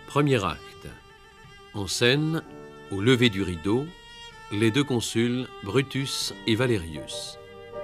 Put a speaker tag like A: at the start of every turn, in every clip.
A: Premier acte. En scène, au lever du rideau, les deux consuls, Brutus et Valerius.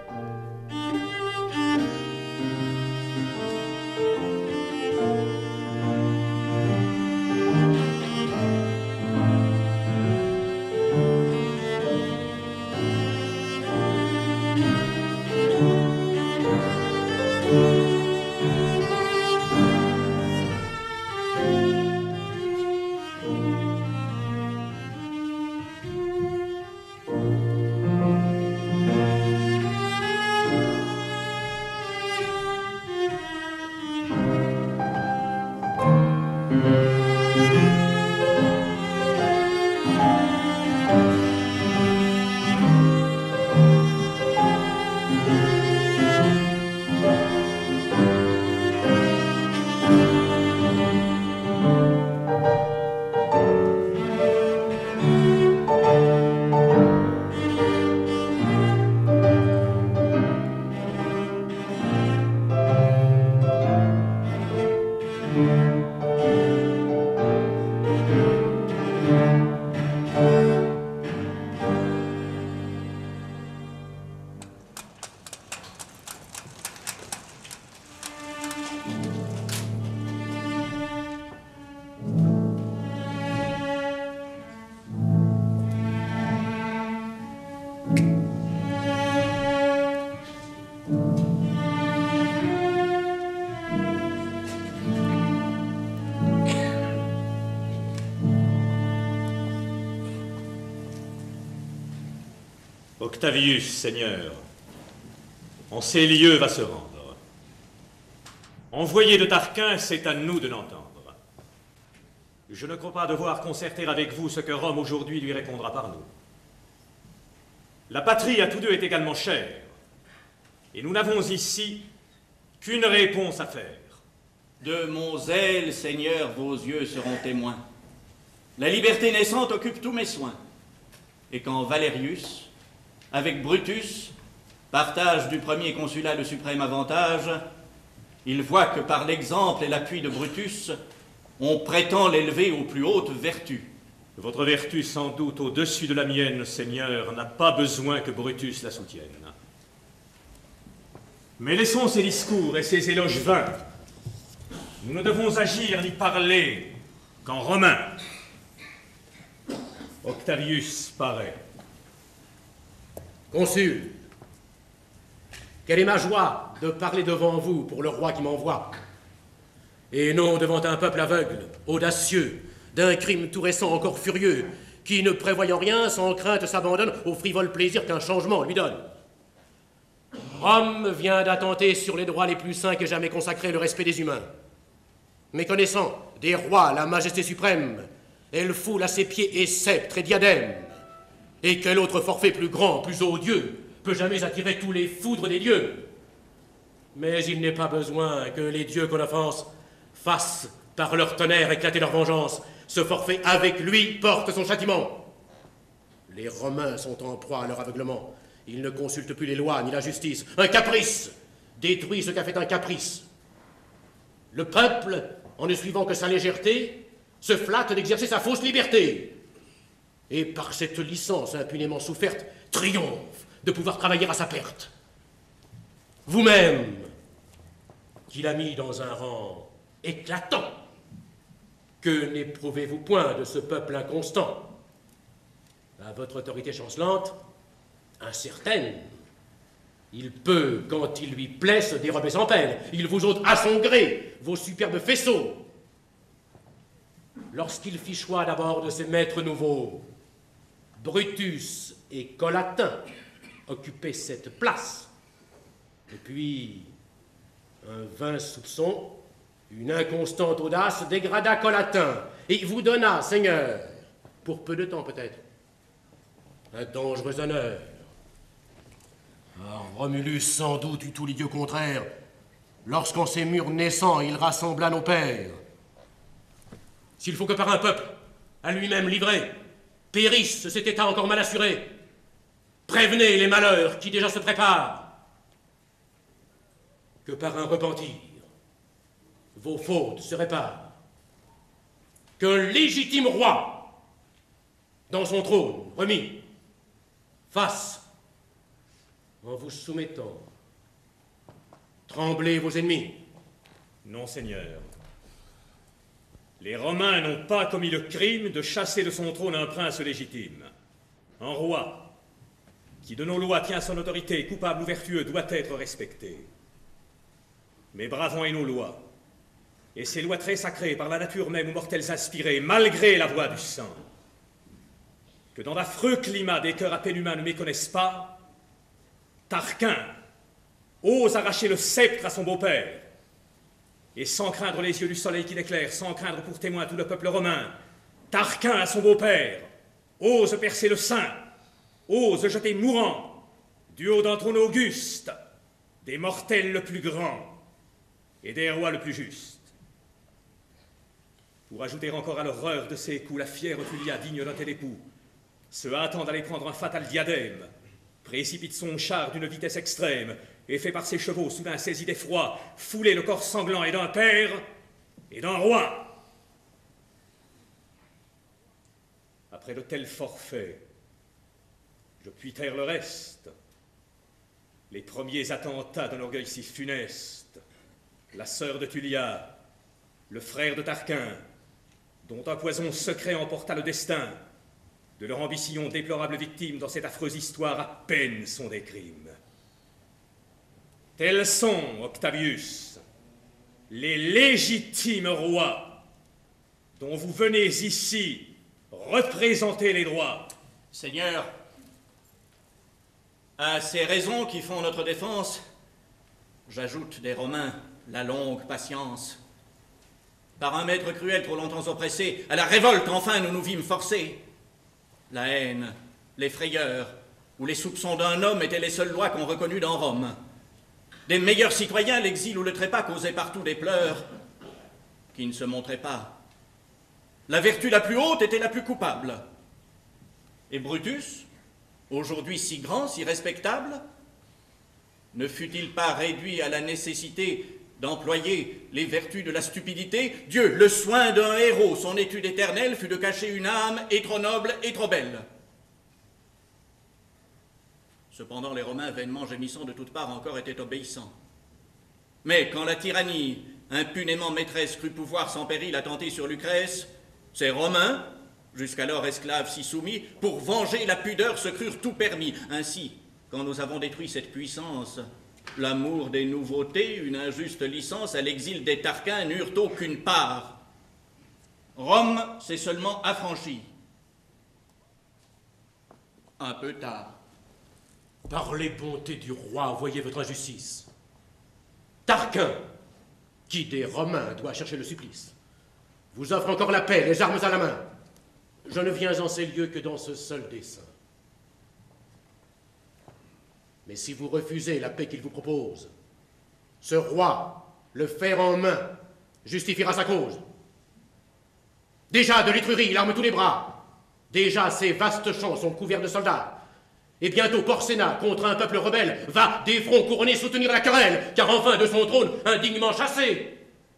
B: Octavius, Seigneur, en ces lieux va se rendre. Envoyé de Tarquin, c'est à nous de l'entendre. Je ne crois pas devoir concerter avec vous ce que Rome aujourd'hui lui répondra par nous. La patrie à tous deux est également chère, et nous n'avons ici qu'une réponse à faire.
C: De mon zèle, Seigneur, vos yeux seront témoins. La liberté naissante occupe tous mes soins. Et quand Valerius, avec Brutus, partage du premier consulat le suprême avantage, il voit que par l'exemple et l'appui de Brutus, on prétend l'élever aux plus hautes vertus.
B: Votre vertu, sans doute au-dessus de la mienne, Seigneur, n'a pas besoin que Brutus la soutienne. Mais laissons ces discours et ces éloges vains. Nous ne devons agir ni parler qu'en romain. Octavius paraît.
D: Consul, quelle est ma joie de parler devant vous pour le roi qui m'envoie, et non devant un peuple aveugle, audacieux, d'un crime tout récent encore furieux, qui, ne prévoyant rien, sans crainte s'abandonne au frivole plaisir qu'un changement lui donne. Rome vient d'attenter sur les droits les plus saints que jamais consacrés le respect des humains. Méconnaissant des rois la majesté suprême, elle foule à ses pieds et sceptres et diadèmes. Et quel autre forfait plus grand, plus odieux, peut jamais attirer tous les foudres des dieux? Mais il n'est pas besoin que les dieux qu'on offense fassent, par leur tonnerre, éclater leur vengeance. Ce forfait, avec lui, porte son châtiment. Les Romains sont en proie à leur aveuglement. Ils ne consultent plus les lois ni la justice. Un caprice détruit ce qu'a fait un caprice. Le peuple, en ne suivant que sa légèreté, se flatte d'exercer sa fausse liberté. Et par cette licence impunément soufferte, triomphe de pouvoir travailler à sa perte. Vous-même, qui l'a mis dans un rang éclatant, que n'éprouvez-vous point de ce peuple inconstant? À votre autorité chancelante, incertaine, il peut, quand il lui plaît, se dérober sans peine. Il vous ôte à son gré vos superbes faisceaux. Lorsqu'il fit choix d'abord de ses maîtres nouveaux, Brutus et Collatin occupaient cette place. Et puis, un vain soupçon, une inconstante audace dégrada Collatin et vous donna, Seigneur, pour peu de temps peut-être, un dangereux honneur. Or, Romulus sans doute eut tout l'idiot contraire, lorsqu'en ces murs naissants il rassembla nos pères. S'il faut que par un peuple, à lui-même livré, périsse cet état encore mal assuré, prévenez les malheurs qui déjà se préparent. Que par un repentir, vos fautes se réparent. qu'un légitime roi, dans son trône remis, fasse, en vous soumettant, trembler vos ennemis?
B: Non, Seigneur. Les Romains n'ont pas commis le crime de chasser de son trône un prince légitime. Un roi, qui de nos lois tient son autorité, coupable ou vertueux, doit être respecté. Mais bravant et nos lois, et ces lois très sacrées par la nature même aux mortels inspirés, malgré la voix du sang, que dans d'affreux climats des cœurs à peine humains ne méconnaissent pas, Tarquin ose arracher le sceptre à son beau-père, et sans craindre les yeux du soleil qui l'éclaire, sans craindre pour témoin tout le peuple romain, Tarquin à son beau-père ose percer le sein, ose jeter mourant, du haut d'un trône auguste, des mortels le plus grand et des rois le plus juste. Pour ajouter encore à l'horreur de ces coups, la fière Tulia, digne d'un tel époux, se hâtant d'aller prendre un fatal diadème, précipite son char d'une vitesse extrême et fait par ses chevaux, soudain saisis d'effroi, fouler le corps sanglant et d'un père et d'un roi. Après de tels forfaits, je puis taire le reste. Les premiers attentats d'un orgueil si funeste, la sœur de Tulia, le frère de Tarquin, dont un poison secret emporta le destin, de leur ambition déplorable victime dans cette affreuse histoire à peine sont des crimes. Tels sont, Octavius, les légitimes rois dont vous venez ici représenter les droits.
C: Seigneur, à ces raisons qui font notre défense, j'ajoute des Romains la longue patience. Par un maître cruel trop longtemps oppressé, à la révolte enfin nous nous vîmes forcés. La haine, les frayeurs ou les soupçons d'un homme étaient les seules lois qu'on reconnut dans Rome. Des meilleurs citoyens, l'exil ou le trépas causaient partout des pleurs qui ne se montraient pas. La vertu la plus haute était la plus coupable. Et Brutus, aujourd'hui si grand, si respectable, ne fut-il pas réduit à la nécessité d'employer les vertus de la stupidité? Dieu, le soin d'un héros, son étude éternelle fut de cacher une âme et trop noble et trop belle. Cependant, les Romains, vainement gémissant de toutes parts, encore étaient obéissants. Mais quand la tyrannie, impunément maîtresse, crut pouvoir sans péril attenter sur Lucrèce, ces Romains, jusqu'alors esclaves si soumis, pour venger la pudeur se crurent tout permis. Ainsi, quand nous avons détruit cette puissance, l'amour des nouveautés, une injuste licence à l'exil des Tarquins n'eurent aucune part. Rome s'est seulement affranchie. Un peu tard.
D: Par les bontés du roi, voyez votre injustice. Tarquin, qui des Romains doit chercher le supplice, vous offre encore la paix, les armes à la main. Je ne viens en ces lieux que dans ce seul dessein. Mais si vous refusez la paix qu'il vous propose, ce roi, le fer en main, justifiera sa cause. Déjà de l'étrurie, il arme tous les bras. Déjà ces vastes champs sont couverts de soldats. Et bientôt Porséna, contre un peuple rebelle, va des fronts couronnés soutenir la querelle, car enfin de son trône, indignement chassé.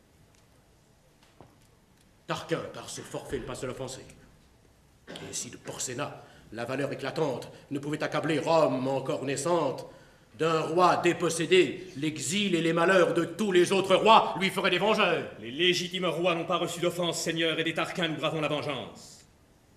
D: Tarquin, par ce forfait, ne passe l'offenser. Et si de Porséna, la valeur éclatante ne pouvait accabler Rome encore naissante, d'un roi dépossédé, l'exil et les malheurs de tous les autres rois lui feraient des vengeurs.
B: Les légitimes rois n'ont pas reçu d'offense, Seigneur, et des Tarquins nous bravons la vengeance.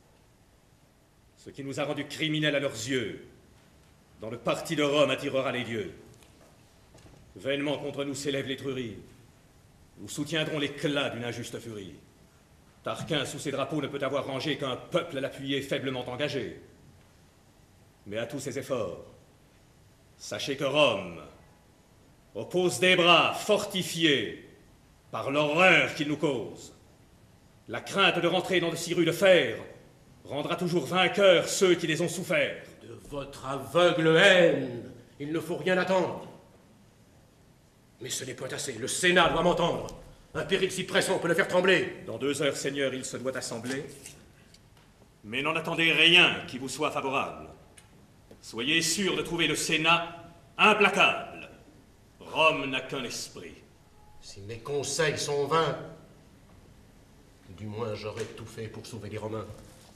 B: Ce qui nous a rendus criminels à leurs yeux, dans le parti de Rome attirera les dieux. Vainement contre nous s'élève l'étrurie. Nous soutiendrons l'éclat d'une injuste furie. Tarquin, sous ses drapeaux, ne peut avoir rangé qu'un peuple à l'appuyer faiblement engagé. Mais à tous ces efforts, sachez que Rome oppose des bras fortifiés par l'horreur qu'ils nous causent. La crainte de rentrer dans de si rudes fers rendra toujours vainqueurs ceux qui les ont soufferts.
D: De votre aveugle haine, il ne faut rien attendre. Mais ce n'est point assez, le Sénat doit m'entendre. Un péril si pressant peut le faire trembler.
B: Dans 2 heures, Seigneur, il se doit assembler. Mais n'en attendez rien qui vous soit favorable. Soyez sûr de trouver le Sénat implacable. Rome n'a qu'un esprit.
D: Si mes conseils sont vains, Du moins, j'aurais tout fait pour sauver les Romains.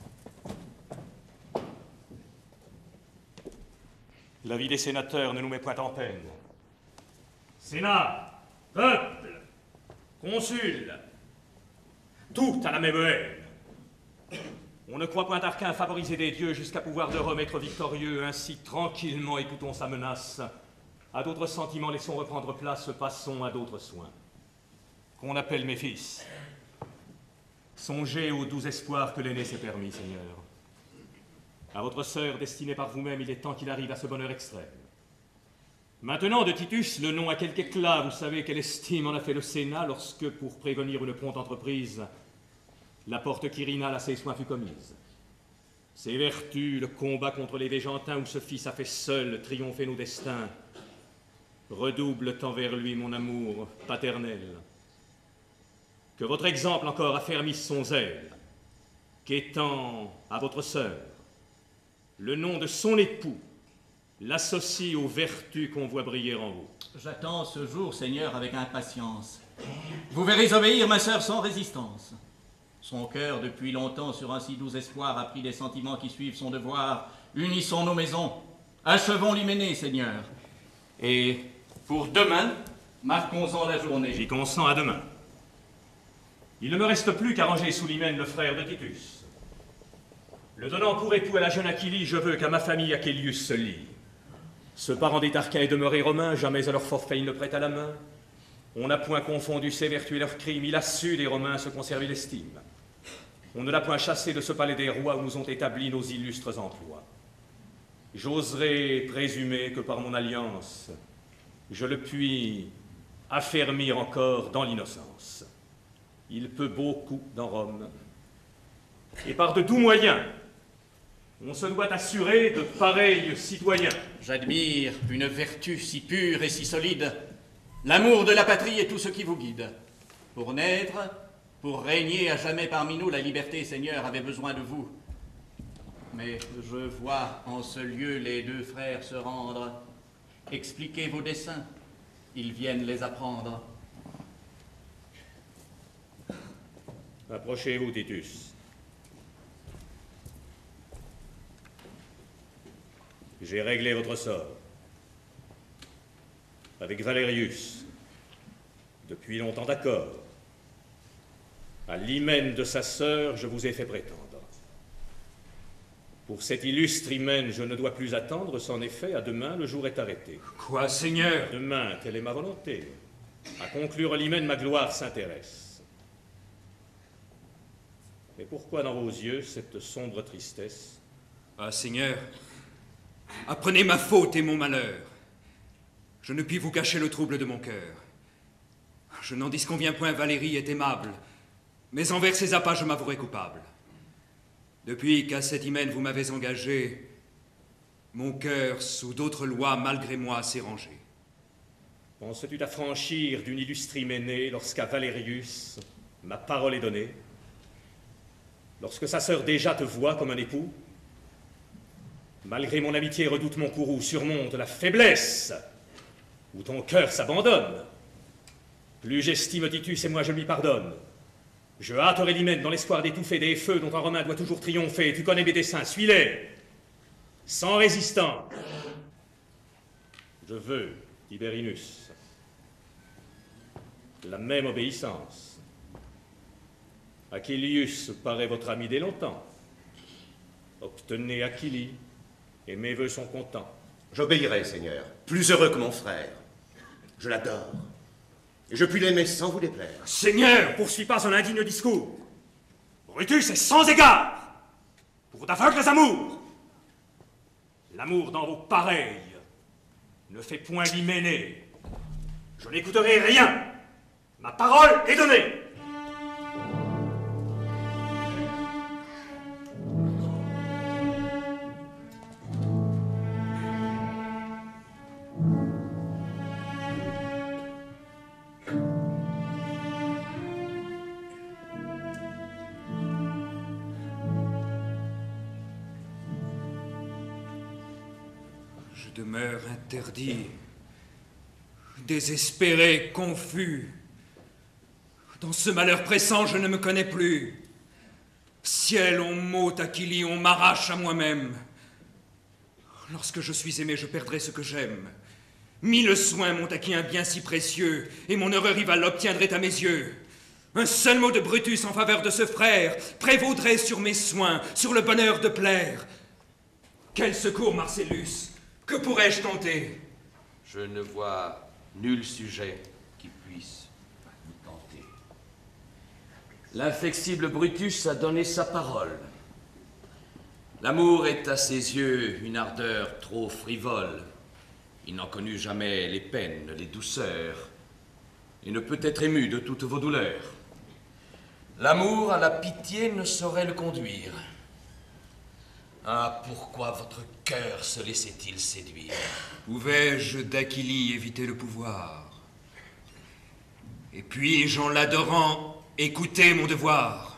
B: L'avis des sénateurs ne nous met point en peine. Sénat, peuple, consul, tout à la même haine. On ne croit point Tarquin favoriser des dieux jusqu'à pouvoir de Rome être victorieux. Ainsi, tranquillement, écoutons sa menace. À d'autres sentiments, laissons reprendre place, passons à d'autres soins. Qu'on appelle mes fils. Songez aux 12 espoirs que l'aîné s'est permis, Seigneur. À votre sœur, destinée par vous-même, il est temps qu'il arrive à ce bonheur extrême. Maintenant, de Titus, le nom a quelque éclat. Vous savez quelle estime en a fait le Sénat lorsque, pour prévenir une prompte entreprise, la porte quirinale à ses soins fut commise. Ses vertus, le combat contre les Végentins où ce fils a fait seul triompher nos destins, redoublent envers lui mon amour paternel. Que votre exemple encore affermisse son zèle, qu'étant à votre sœur, le nom de son époux l'associe aux vertus qu'on voit briller en vous.
C: J'attends ce jour, Seigneur, avec impatience. Vous verrez obéir, ma sœur, sans résistance. Son cœur, depuis longtemps, sur un si doux espoir, a pris des sentiments qui suivent son devoir. Unissons nos maisons. Achevons l'hyménée, Seigneur. Et pour demain, marquons-en la journée.
B: J'y consens à demain. Il ne me reste plus qu'à ranger sous l'hymen le frère de Titus. Le donnant pour époux à la jeune Aquilie, je veux qu'à ma famille Achillius se lie. Ce parent des Tarquins est demeuré romain, jamais à leur forfait il ne prête à la main. On n'a point confondu ses vertus et leurs crimes, il a su des Romains se conserver l'estime. On ne l'a point chassé de ce palais des rois où nous ont établi nos illustres emplois. J'oserais présumer que par mon alliance, je le puis affermir encore dans l'innocence. Il peut beaucoup dans Rome. Et par de doux moyens, on se doit assurer de pareils citoyens.
C: J'admire une vertu si pure et si solide. L'amour de la patrie est tout ce qui vous guide. Pour naître, pour régner à jamais parmi nous, la liberté, Seigneur, avait besoin de vous. Mais je vois en ce lieu les deux frères se rendre. Expliquez vos desseins, ils viennent les apprendre.
B: Approchez-vous, Titus. J'ai réglé votre sort. Avec Valerius, depuis longtemps d'accord. À l'hymen de sa sœur, je vous ai fait prétendre. Pour cet illustre hymen, je ne dois plus attendre, c'en effet, à demain, le jour est arrêté.
E: Quoi, Seigneur?
B: Demain, telle est ma volonté. À conclure l'hymen, ma gloire s'intéresse. Mais pourquoi dans vos yeux cette sombre tristesse?
E: Ah, Seigneur, apprenez ma faute et mon malheur. Je ne puis vous cacher le trouble de mon cœur. Je n'en disconviens point, Valérie est aimable, mais envers ses appas je m'avouerai coupable. Depuis qu'à cet hymen vous m'avez engagé, mon cœur, sous d'autres lois, malgré moi, s'est rangé.
B: Penses-tu t'affranchir d'une illustre hyménée lorsqu'à Valerius ma parole est donnée? Lorsque sa sœur déjà te voit comme un époux? Malgré mon amitié, redoute mon courroux, surmonte la faiblesse où ton cœur s'abandonne. Plus j'estime Titus et moi je lui pardonne. Je hâterai l'hymen dans l'espoir d'étouffer des feux dont un Romain doit toujours triompher. Tu connais mes desseins, suis-les. Sans résistance. Je veux, Tiberinus, la même obéissance. Achillius paraît votre ami dès longtemps. Obtenez Aquilie, et mes vœux sont contents.
F: J'obéirai, Seigneur, plus heureux que mon frère. Je l'adore. Et je puis l'aimer sans vous déplaire.
B: Seigneur, poursuis pas un indigne discours. Brutus est sans égard pour d'aveugles amours. L'amour dans vos pareils ne fait point l'hyménée. Je n'écouterai rien. Ma parole est donnée.
E: Je demeure interdit, désespéré, confus, Dans ce malheur pressant, je ne me connais plus. Ciel, on m'ôte Achille, on m'arrache à moi-même. Lorsque je suis aimé, je perdrai ce que j'aime. 1000 soins m'ont acquis un bien si précieux, et mon heureux rival l'obtiendrait à mes yeux. Un seul mot de Brutus en faveur de ce frère prévaudrait sur mes soins, sur le bonheur de plaire. Quel secours, Marcellus? Que pourrais-je tenter?
G: Je ne vois nul sujet qui puisse vous tenter. L'inflexible Brutus a donné sa parole. L'amour est à ses yeux une ardeur trop frivole. Il n'en connut jamais les peines, les douceurs, et ne peut être ému de toutes vos douleurs. L'amour à la pitié ne saurait le conduire. Ah, pourquoi votre cœur se laissait-il séduire?
E: Pouvais-je d'Achille éviter le pouvoir? Et puis-je, en l'adorant, écouter mon devoir?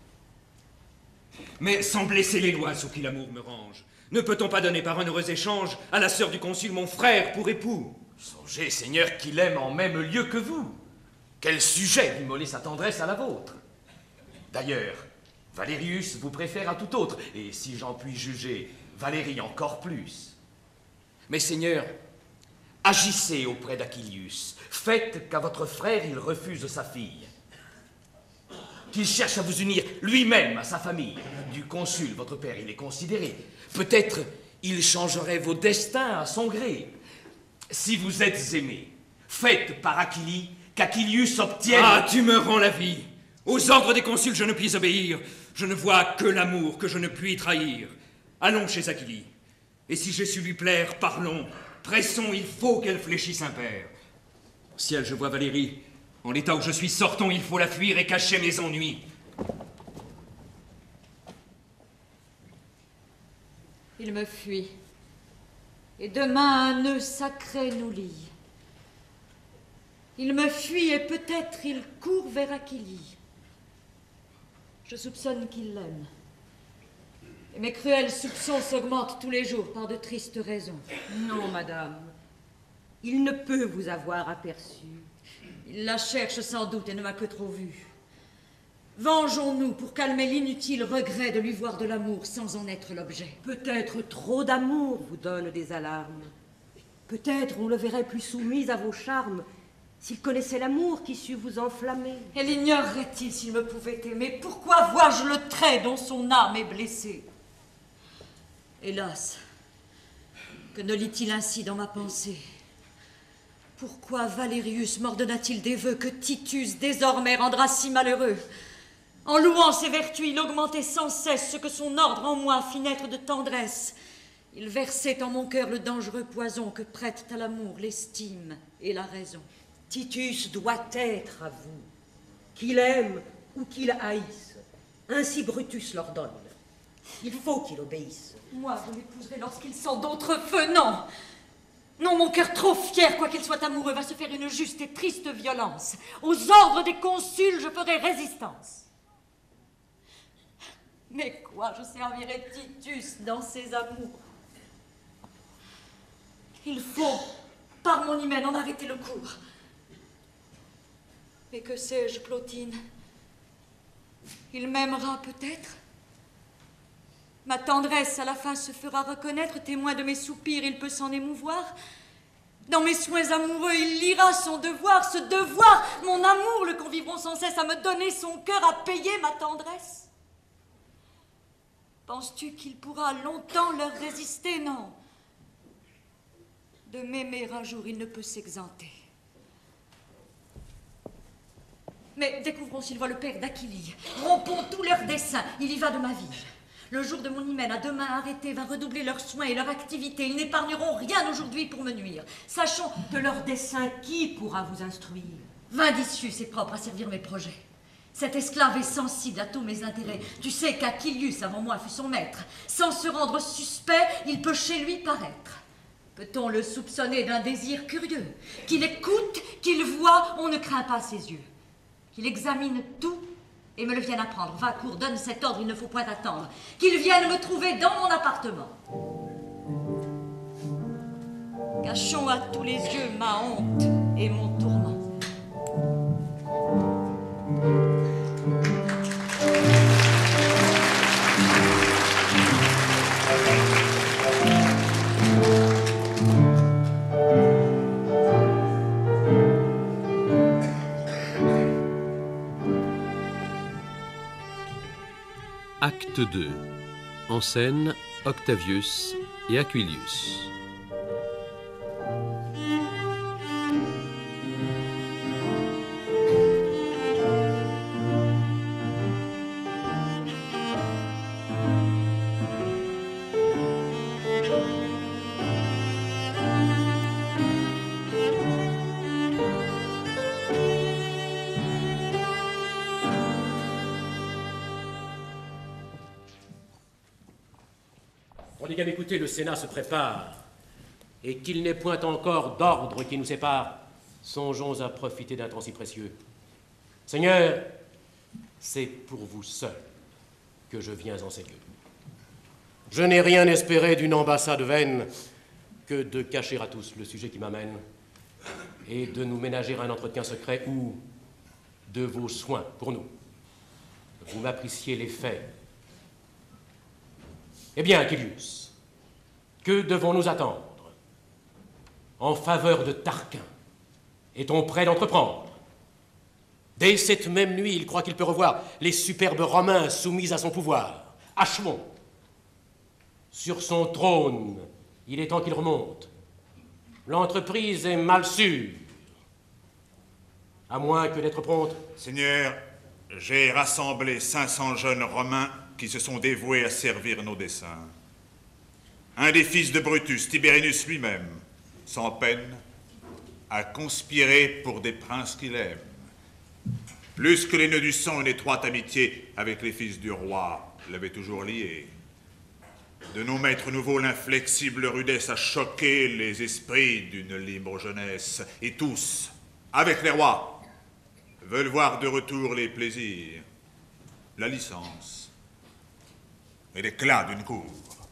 E: Mais sans blesser les lois sous qui l'amour me range, ne peut-on pas donner par un heureux échange à la sœur du consul mon frère pour époux?
G: Songez, Seigneur, qu'il aime en même lieu que vous. Quel sujet d'immoler sa tendresse à la vôtre? D'ailleurs, Valérius vous préfère à tout autre, et si j'en puis juger, Valérie encore plus. Mais Seigneur, agissez auprès d'Achillius. Faites qu'à votre frère il refuse sa fille. Qu'il cherche à vous unir lui-même à sa famille. Du consul, votre père, il est considéré. Peut-être il changerait vos destins à son gré. Si vous êtes aimés, faites par Achille qu'Achillius obtienne...
E: Ah, tu me rends la vie. Aux ordres des consuls, je ne puis obéir. Je ne vois que l'amour que je ne puis trahir. Allons chez Achille. Et si j'ai su lui plaire, parlons. Pressons, il faut qu'elle fléchisse impair. Ciel, je vois Valérie. En l'état où je suis, sortons, il faut la fuir et cacher mes ennuis.
H: Il me fuit. Et demain, un nœud sacré nous lie. Il me fuit et peut-être il court vers Achille. Je soupçonne qu'il l'aime. Et mes cruels soupçons s'augmentent tous les jours par de tristes raisons.
I: Non, madame. Il ne peut vous avoir aperçu.
H: Il la cherche sans doute et ne m'a que trop vue. Vengeons-nous pour calmer l'inutile regret de lui voir de l'amour sans en être l'objet.
I: Peut-être trop d'amour vous donne des alarmes. Peut-être on le verrait plus soumis à vos charmes s'il connaissait l'amour qui sut vous enflammer.
H: Et l'ignorerait-il s'il me pouvait aimer? Pourquoi vois-je le trait dont son âme est blessée? Hélas, que ne lit-il ainsi dans ma pensée? Pourquoi Valérius m'ordonna-t-il des vœux que Titus désormais rendra si malheureux? En louant ses vertus, il augmentait sans cesse ce que son ordre en moi fit naître de tendresse. Il versait en mon cœur le dangereux poison que prêtent à l'amour l'estime et la raison.
I: Titus doit être à vous, qu'il aime ou qu'il haïsse. Ainsi Brutus l'ordonne. Il faut qu'il obéisse.
H: Moi, je l'épouserai lorsqu'il sent d'autres feux, non. Non, mon cœur trop fier, quoiqu'il soit amoureux, va se faire une juste et triste violence. Aux ordres des consuls, je ferai résistance. Mais quoi, je servirai Titus dans ses amours? Il faut, par mon hymen, en arrêter le cours. Mais que sais-je, Clotilde? Il m'aimera peut-être? Ma tendresse à la fin se fera reconnaître, témoin de mes soupirs, il peut s'en émouvoir. Dans mes soins amoureux, il lira son devoir, ce devoir, mon amour, le convivront sans cesse à me donner son cœur, à payer ma tendresse. Penses-tu qu'il pourra longtemps leur résister? Non. De m'aimer un jour, il ne peut s'exenter. Mais découvrons s'il voit le père d'Achille. Rompons tous leurs desseins, il y va de ma vie. Le jour de mon hymen, à deux mains arrêtées, va redoubler leurs soins et leur activité. Ils n'épargneront rien aujourd'hui pour me nuire. Sachons
I: de leurs desseins, qui pourra vous instruire?
H: Vindicius est propre à servir mes projets. Cet esclave est sensible à tous mes intérêts. Tu sais qu'Achillius, avant moi, fut son maître. Sans se rendre suspect, il peut chez lui paraître. Peut-on le soupçonner d'un désir curieux? Qu'il écoute, qu'il voit, on ne craint pas ses yeux. Qu'il examine tout et me le vienne apprendre. Va, cours, donne cet ordre, il ne faut point attendre. Qu'il vienne me trouver dans mon appartement. Cachons à tous les yeux ma honte et mon tourment.
A: Acte 2. En scène, Octavius et Aquilius.
D: Prodiguez m'écouter, le Sénat se prépare, et qu'il n'est point encore d'ordre qui nous sépare, songeons à profiter d'un temps si précieux. Seigneur, c'est pour vous seul que je viens en ces lieux. Je n'ai rien espéré d'une ambassade vaine que de cacher à tous le sujet qui m'amène et de nous ménager un entretien secret ou de vos soins pour nous. Vous m'appréciez les faits. Eh bien, Aquilius, que devons-nous attendre? En faveur de Tarquin, est-on prêt d'entreprendre? Dès cette même nuit, il croit qu'il peut revoir les superbes Romains soumis à son pouvoir. Achevons. Sur son trône, il est temps qu'il remonte. L'entreprise est mal sûre. À moins que d'être prompte.
J: Seigneur, j'ai rassemblé 500 jeunes Romains qui se sont dévoués à servir nos desseins. Un des fils de Brutus, Tiberinus lui-même, sans peine, a conspiré pour des princes qu'il aime. Plus que les nœuds du sang, une étroite amitié avec les fils du roi l'avait toujours lié. De nos maîtres nouveaux, l'inflexible rudesse a choqué les esprits d'une libre jeunesse. Et tous, avec les rois, veulent voir de retour les plaisirs, la licence et l'éclat d'une cour.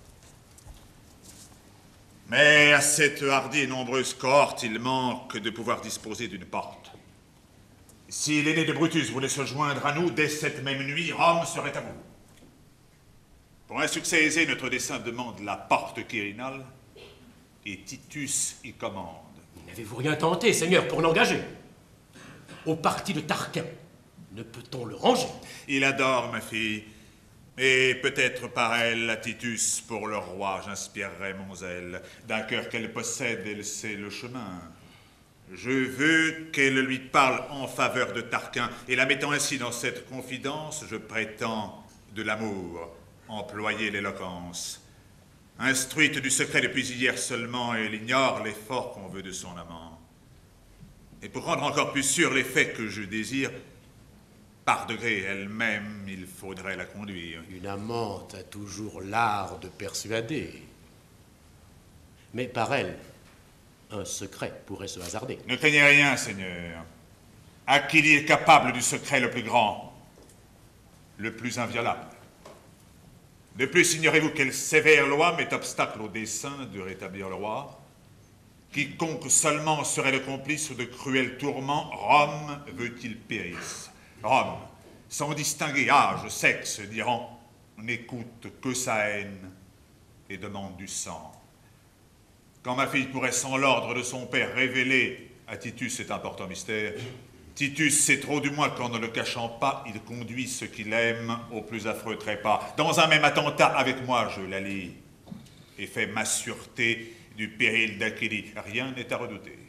J: Mais à cette hardie et nombreuse cohorte, il manque de pouvoir disposer d'une porte. Si l'aîné de Brutus voulait se joindre à nous, dès cette même nuit, Rome serait à vous. Pour un succès aisé, notre dessein demande la porte quirinale, et Titus y commande.
D: N'avez-vous rien tenté, Seigneur, pour l'engager? Au parti de Tarquin, ne peut-on le ranger?
J: Il adore ma fille, et peut-être par elle, à Titus, pour le roi, j'inspirerai mon zèle. D'un cœur qu'elle possède, elle sait le chemin. Je veux qu'elle lui parle en faveur de Tarquin, et la mettant ainsi dans cette confidence, je prétends de l'amour, employer l'éloquence. Instruite du secret depuis hier seulement, elle ignore l'effort qu'on veut de son amant. Et pour rendre encore plus sûr les faits que je désire, par degrés elle-même, il faudrait la conduire.
D: Une amante a toujours l'art de persuader. Mais par elle, un secret pourrait se hasarder.
J: Ne craignez rien, Seigneur. Aquillie est capable du secret le plus grand, le plus inviolable. De plus, ignorez-vous quelle sévère loi met obstacle au dessein de rétablir le roi? Quiconque seulement serait le complice de cruels tourments, Rome veut qu'il périsse. Rome, sans distinguer âge, sexe, diront, n'écoute que sa haine et demande du sang. Quand ma fille pourrait, sans l'ordre de son père, révéler à Titus cet important mystère, Titus sait trop du moins qu'en ne le cachant pas, il conduit ce qu'il aime au plus affreux trépas. Dans un même attentat avec moi, je l'allie et fais ma sûreté du péril d'Aquillie. Rien n'est à redouter.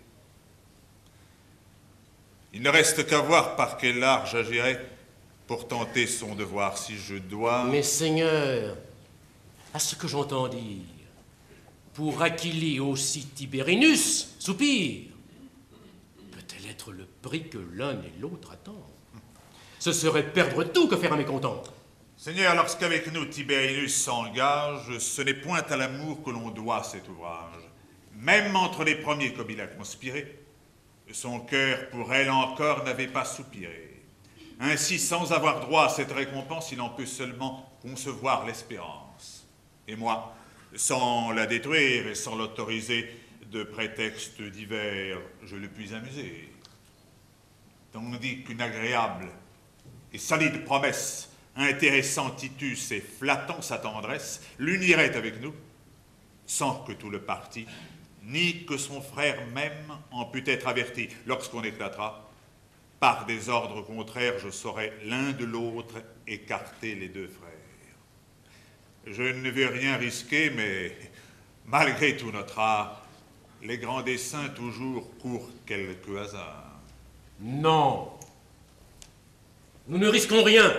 J: Il ne reste qu'à voir par quel art j'agirai pour tenter son devoir, si je dois...
D: Mais Seigneur, à ce que j'entends dire, pour Aquillie aussi Tiberinus soupire. Peut-elle être le prix que l'un et l'autre attendent? Ce serait perdre tout que faire un mécontent.
J: Seigneur, lorsqu'avec nous Tiberinus s'engage, ce n'est point à l'amour que l'on doit cet ouvrage. Même entre les premiers, comme il a conspiré, son cœur pour elle encore n'avait pas soupiré. Ainsi, sans avoir droit à cette récompense, il en peut seulement concevoir l'espérance. Et moi, sans la détruire et sans l'autoriser de prétextes divers, je le puis amuser. Tandis qu'une agréable et solide promesse, intéressant Titus et flattant sa tendresse, l'unirait avec nous, sans que tout le parti, ni que son frère même en pût être averti. Lorsqu'on éclatera, par des ordres contraires, je saurais l'un de l'autre écarter les deux frères. Je ne veux rien risquer, mais malgré tout notre art, les grands desseins toujours courent quelques hasards.
D: Non. Nous ne risquons rien.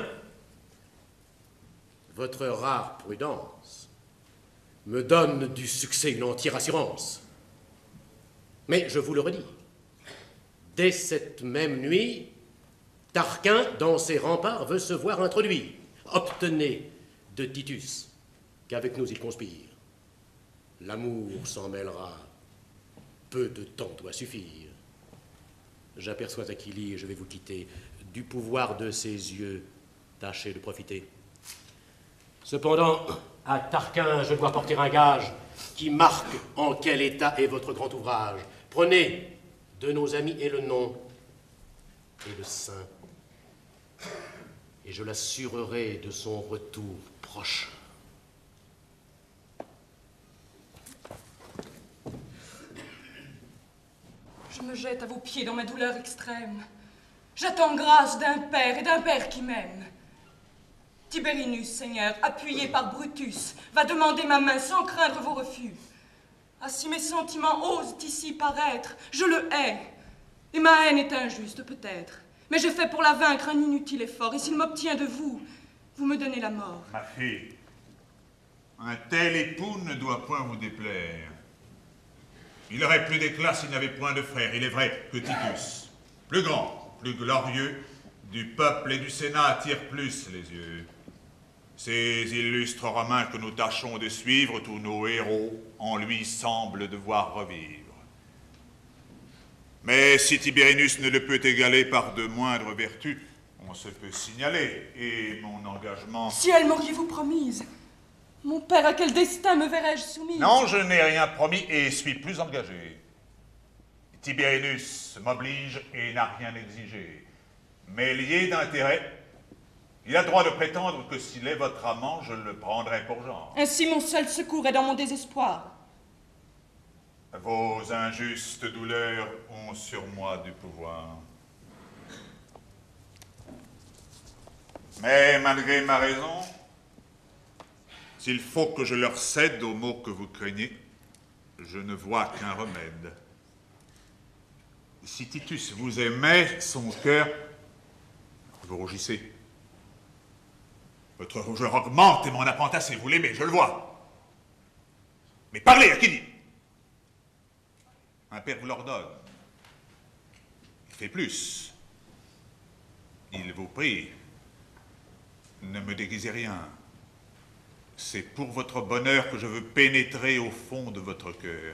D: Votre rare prudence me donne du succès une entière assurance. Mais je vous le redis, dès cette même nuit, Tarquin, dans ses remparts, veut se voir introduit. Obtenez de Titus qu'avec nous il conspire. L'amour s'en mêlera. Peu de temps doit suffire. J'aperçois Achille et je vais vous quitter. Du pouvoir de ses yeux, tâchez de profiter. Cependant, à Tarquin, je dois porter un gage qui marque en quel état est votre grand ouvrage. Prenez de nos amis et le nom et le sein, et je l'assurerai de son retour proche.
K: Je me jette à vos pieds dans ma douleur extrême. J'attends grâce d'un père et d'un père qui m'aime. Tiberinus, Seigneur, appuyé par Brutus, va demander ma main sans craindre vos refus. Ah, si mes sentiments osent ici paraître, je le hais. Et ma haine est injuste, peut-être. Mais j'ai fait pour la vaincre un inutile effort, et s'il m'obtient de vous, vous me donnez la mort.
J: Ma fille, un tel époux ne doit point vous déplaire. Il aurait plus d'éclat s'il n'avait point de frère. Il est vrai que Titus, plus grand, plus glorieux, du peuple et du Sénat attire plus les yeux. Ces illustres Romains que nous tâchons de suivre, tous nos héros, en lui semblent devoir revivre. Mais si Tiberinus ne le peut égaler par de moindres vertus, on se peut signaler, et mon engagement...
K: Si elle m'auriez-vous promise, mon père, à quel destin me verrais-je soumise?
J: Non, je n'ai rien promis et suis plus engagé. Tiberinus m'oblige et n'a rien exigé. Mais lié d'intérêt, il a droit de prétendre que s'il est votre amant, je le prendrai pour genre.
K: Ainsi mon seul secours est dans mon désespoir.
J: Vos injustes douleurs ont sur moi du pouvoir. Mais malgré ma raison, s'il faut que je leur cède aux maux que vous craignez, je ne vois qu'un remède. Si Titus vous aimait, son cœur... Vous rougissez. Votre rougeur augmente et mon apprentissage, vous l'aimez, je le vois. Mais parlez, Achille. Un père vous l'ordonne. Il fait plus. Il vous prie. Ne me déguisez rien. C'est pour votre bonheur que je veux pénétrer au fond de votre cœur.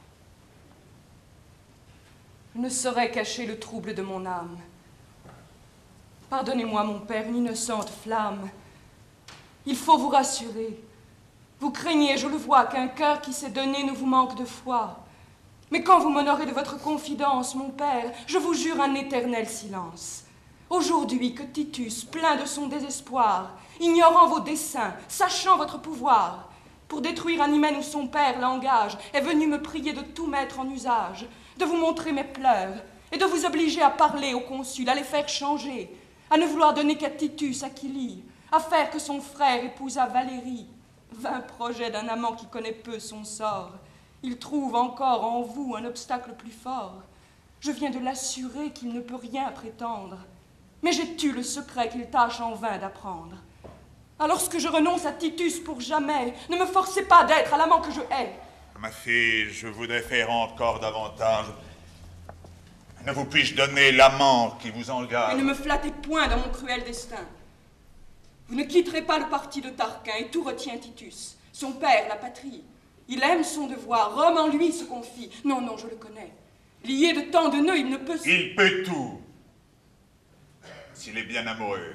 K: Je ne saurais cacher le trouble de mon âme. Pardonnez-moi, mon père, une innocente flamme. Il faut vous rassurer. Vous craignez, je le vois, qu'un cœur qui s'est donné ne vous manque de foi. Mais quand vous m'honorez de votre confidence, mon père, je vous jure un éternel silence. Aujourd'hui que Titus, plein de son désespoir, ignorant vos desseins, sachant votre pouvoir, pour détruire un hymen où son père l'engage, est venu me prier de tout mettre en usage, de vous montrer mes pleurs, et de vous obliger à parler au consul, à les faire changer, à ne vouloir donner qu'à Titus Achille, à faire que son frère épousât Valérie. Vain projet d'un amant qui connaît peu son sort. Il trouve encore en vous un obstacle plus fort. Je viens de l'assurer qu'il ne peut rien prétendre. Mais j'ai tu le secret qu'il tâche en vain d'apprendre. Alors que je renonce à Titus pour jamais, ne me forcez pas d'être à l'amant que je hais.
J: Ma fille, je voudrais faire encore davantage. Ne vous puis-je donner l'amant qui vous engage?
K: Et ne me flattez point dans mon cruel destin. Vous ne quitterez pas le parti de Tarquin, et tout retient Titus, son père, la patrie. Il aime son devoir, Rome en lui se confie. Non, non, je le connais. Lié de tant de nœuds, il ne peut...
J: Il peut tout, s'il est bien amoureux.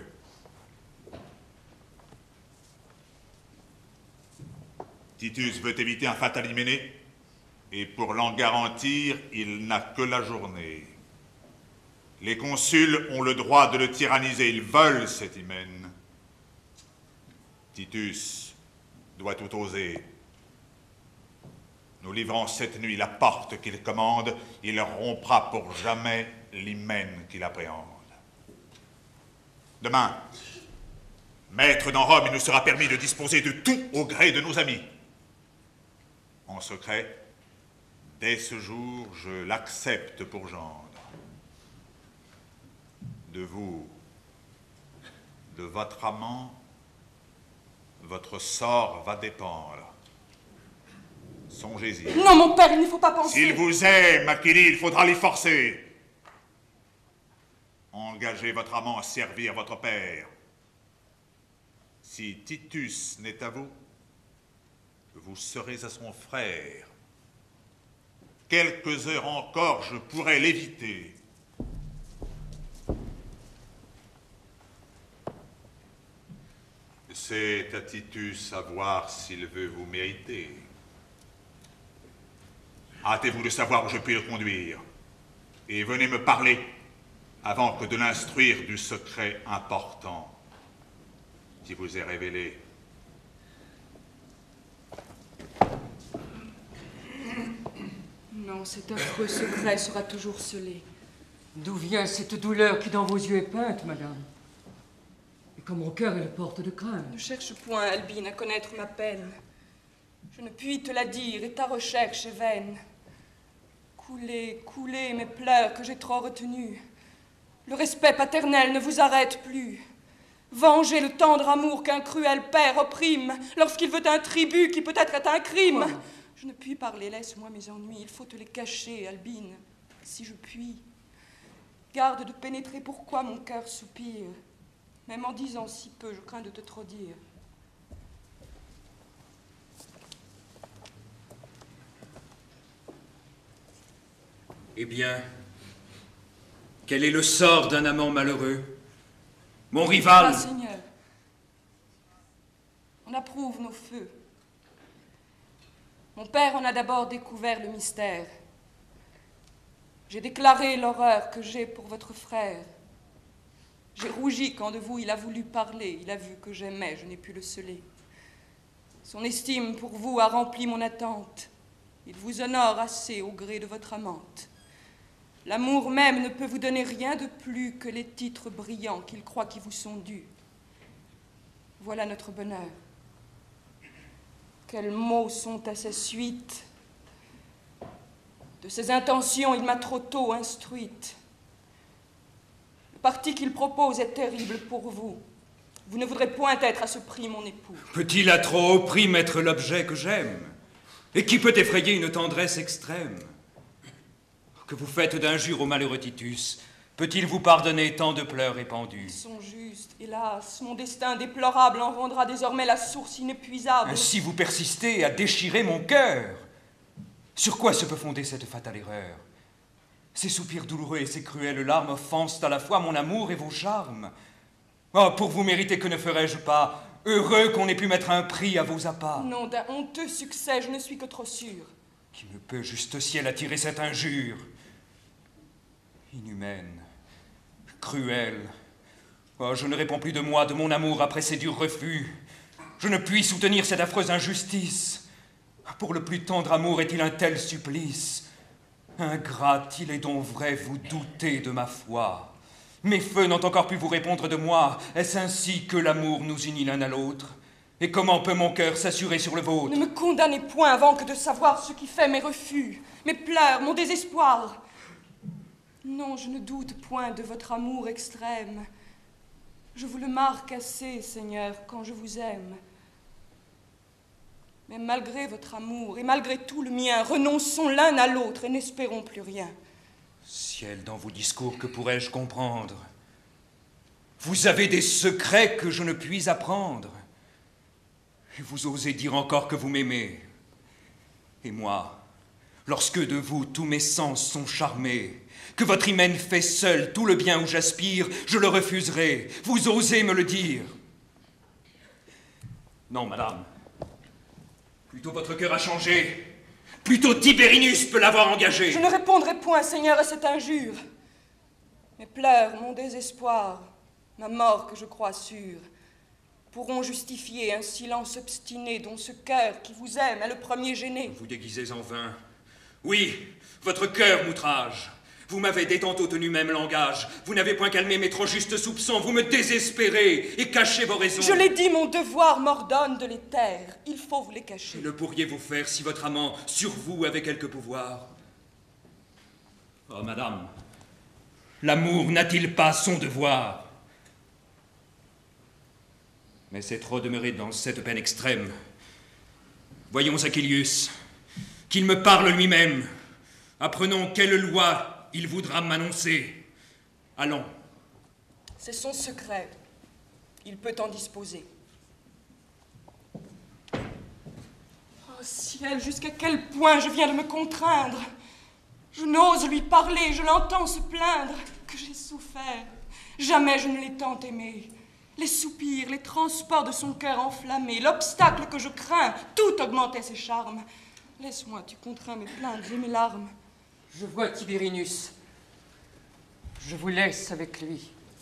J: Titus veut éviter un fatal hyménée, et pour l'en garantir, il n'a que la journée. Les consuls ont le droit de le tyranniser. Ils veulent cet hymen. Titus doit tout oser. Nous livrons cette nuit la porte qu'il commande. Il rompra pour jamais l'hymen qu'il appréhende. Demain, maître dans Rome, il nous sera permis de disposer de tout au gré de nos amis. En secret, dès ce jour, je l'accepte pour gendre. De vous, de votre amant, votre sort va dépendre. Songez-y.
K: Non, mon père, il ne faut pas penser...
J: S'il vous aime, Achille, il faudra l'y forcer. Engagez votre amant à servir votre père. Si Titus n'est à vous, vous serez à son frère. Quelques heures encore, je pourrais l'éviter. C'est à Titus à voir s'il veut vous mériter. Hâtez-vous de savoir où je puis le conduire. Et venez me parler avant que de l'instruire du secret important qui vous est révélé.
K: Non, cet affreux secret sera toujours scellé.
L: D'où vient cette douleur qui dans vos yeux est peinte, madame? Et comme mon cœur est le porte de crainte.
K: Ne cherche point, Albine, à connaître ma peine. Je ne puis te la dire, et ta recherche est vaine. Coulez, coulez mes pleurs que j'ai trop retenus. Le respect paternel ne vous arrête plus. Vengez le tendre amour qu'un cruel père opprime lorsqu'il veut un tribut qui peut-être est un crime. Oh. Je ne puis parler, laisse-moi mes ennuis. Il faut te les cacher, Albine, si je puis. Garde de pénétrer pourquoi mon cœur soupire. Même en disant si peu, je crains de te trop dire.
E: Eh bien, quel est le sort d'un amant malheureux? Mon rival...
K: Ah, Seigneur, on approuve nos feux. Mon père en a d'abord découvert le mystère. J'ai déclaré l'horreur que j'ai pour votre frère. J'ai rougi quand de vous il a voulu parler. Il a vu que j'aimais, je n'ai pu le celer. Son estime pour vous a rempli mon attente. Il vous honore assez au gré de votre amante. L'amour même ne peut vous donner rien de plus que les titres brillants qu'il croit qui vous sont dus. Voilà notre bonheur. Quels mots sont à sa suite? De ses intentions, il m'a trop tôt instruite. Le parti qu'il propose est terrible pour vous. Vous ne voudrez point être à ce prix mon époux.
E: Peut-il à trop haut prix mettre l'objet que j'aime? Et qui peut effrayer une tendresse extrême? Que vous faites d'injures au malheureux Titus, peut-il vous pardonner tant de pleurs répandus?
K: Ils sont justes, hélas. Mon destin déplorable en rendra désormais la source inépuisable.
E: Ainsi vous persistez à déchirer mon cœur. Sur quoi se peut fonder cette fatale erreur? Ces soupirs douloureux et ces cruelles larmes offensent à la fois mon amour et vos charmes. Oh, pour vous mériter, que ne ferais-je pas? Heureux qu'on ait pu mettre un prix à vos appas.
K: Non, d'un honteux succès, je ne suis que trop sûre.
E: Qui me peut, juste ciel, attirer cette injure? Inhumaine, cruelle. Oh, je ne réponds plus de moi, de mon amour, après ces durs refus. Je ne puis soutenir cette affreuse injustice. Pour le plus tendre amour est-il un tel supplice? Ingrat, il est donc vrai, vous doutez de ma foi. Mes feux n'ont encore pu vous répondre de moi. Est-ce ainsi que l'amour nous unit l'un à l'autre? Et comment peut mon cœur s'assurer sur le vôtre?
K: Ne me condamnez point avant que de savoir ce qui fait mes refus, mes pleurs, mon désespoir. Non, je ne doute point de votre amour extrême. Je vous le marque assez, Seigneur, quand je vous aime. Mais malgré votre amour et malgré tout le mien, renonçons l'un à l'autre et n'espérons plus rien.
E: Ciel, dans vos discours, que pourrais-je comprendre? Vous avez des secrets que je ne puis apprendre. Et vous osez dire encore que vous m'aimez. Et moi, lorsque de vous tous mes sens sont charmés, que votre hymen fait seul tout le bien où j'aspire, je le refuserai. Vous osez me le dire? Non, madame. Plutôt votre cœur a changé. Plutôt Tiberinus peut l'avoir engagé.
K: Je ne répondrai point, Seigneur, à cette injure. Mes pleurs, mon désespoir, ma mort que je crois sûre, pourront justifier un silence obstiné dont ce cœur qui vous aime est le premier gêné.
E: Vous déguisez en vain. Oui, votre cœur m'outrage. Vous m'avez dès tantôt tenu même langage. Vous n'avez point calmé mes trop justes soupçons. Vous me désespérez et cachez vos raisons.
K: Je l'ai dit, mon devoir m'ordonne de les taire. Il faut vous les cacher.
E: Que le pourriez-vous faire si votre amant sur vous avait quelque pouvoir? Oh, madame, l'amour n'a-t-il pas son devoir? Mais c'est trop demeurer dans cette peine extrême. Voyons Achillius, qu'il me parle lui-même. Apprenons quelle loi il voudra m'annoncer. Allons.
K: C'est son secret. Il peut en disposer. Oh ciel, jusqu'à quel point je viens de me contraindre. Je n'ose lui parler, je l'entends se plaindre. Que j'ai souffert. Jamais je ne l'ai tant aimé. Les soupirs, les transports de son cœur enflammé, l'obstacle que je crains, tout augmentait ses charmes. Laisse-moi, tu contrains mes plaintes et mes larmes.
L: Je vois Tibérinus. Je vous laisse avec lui.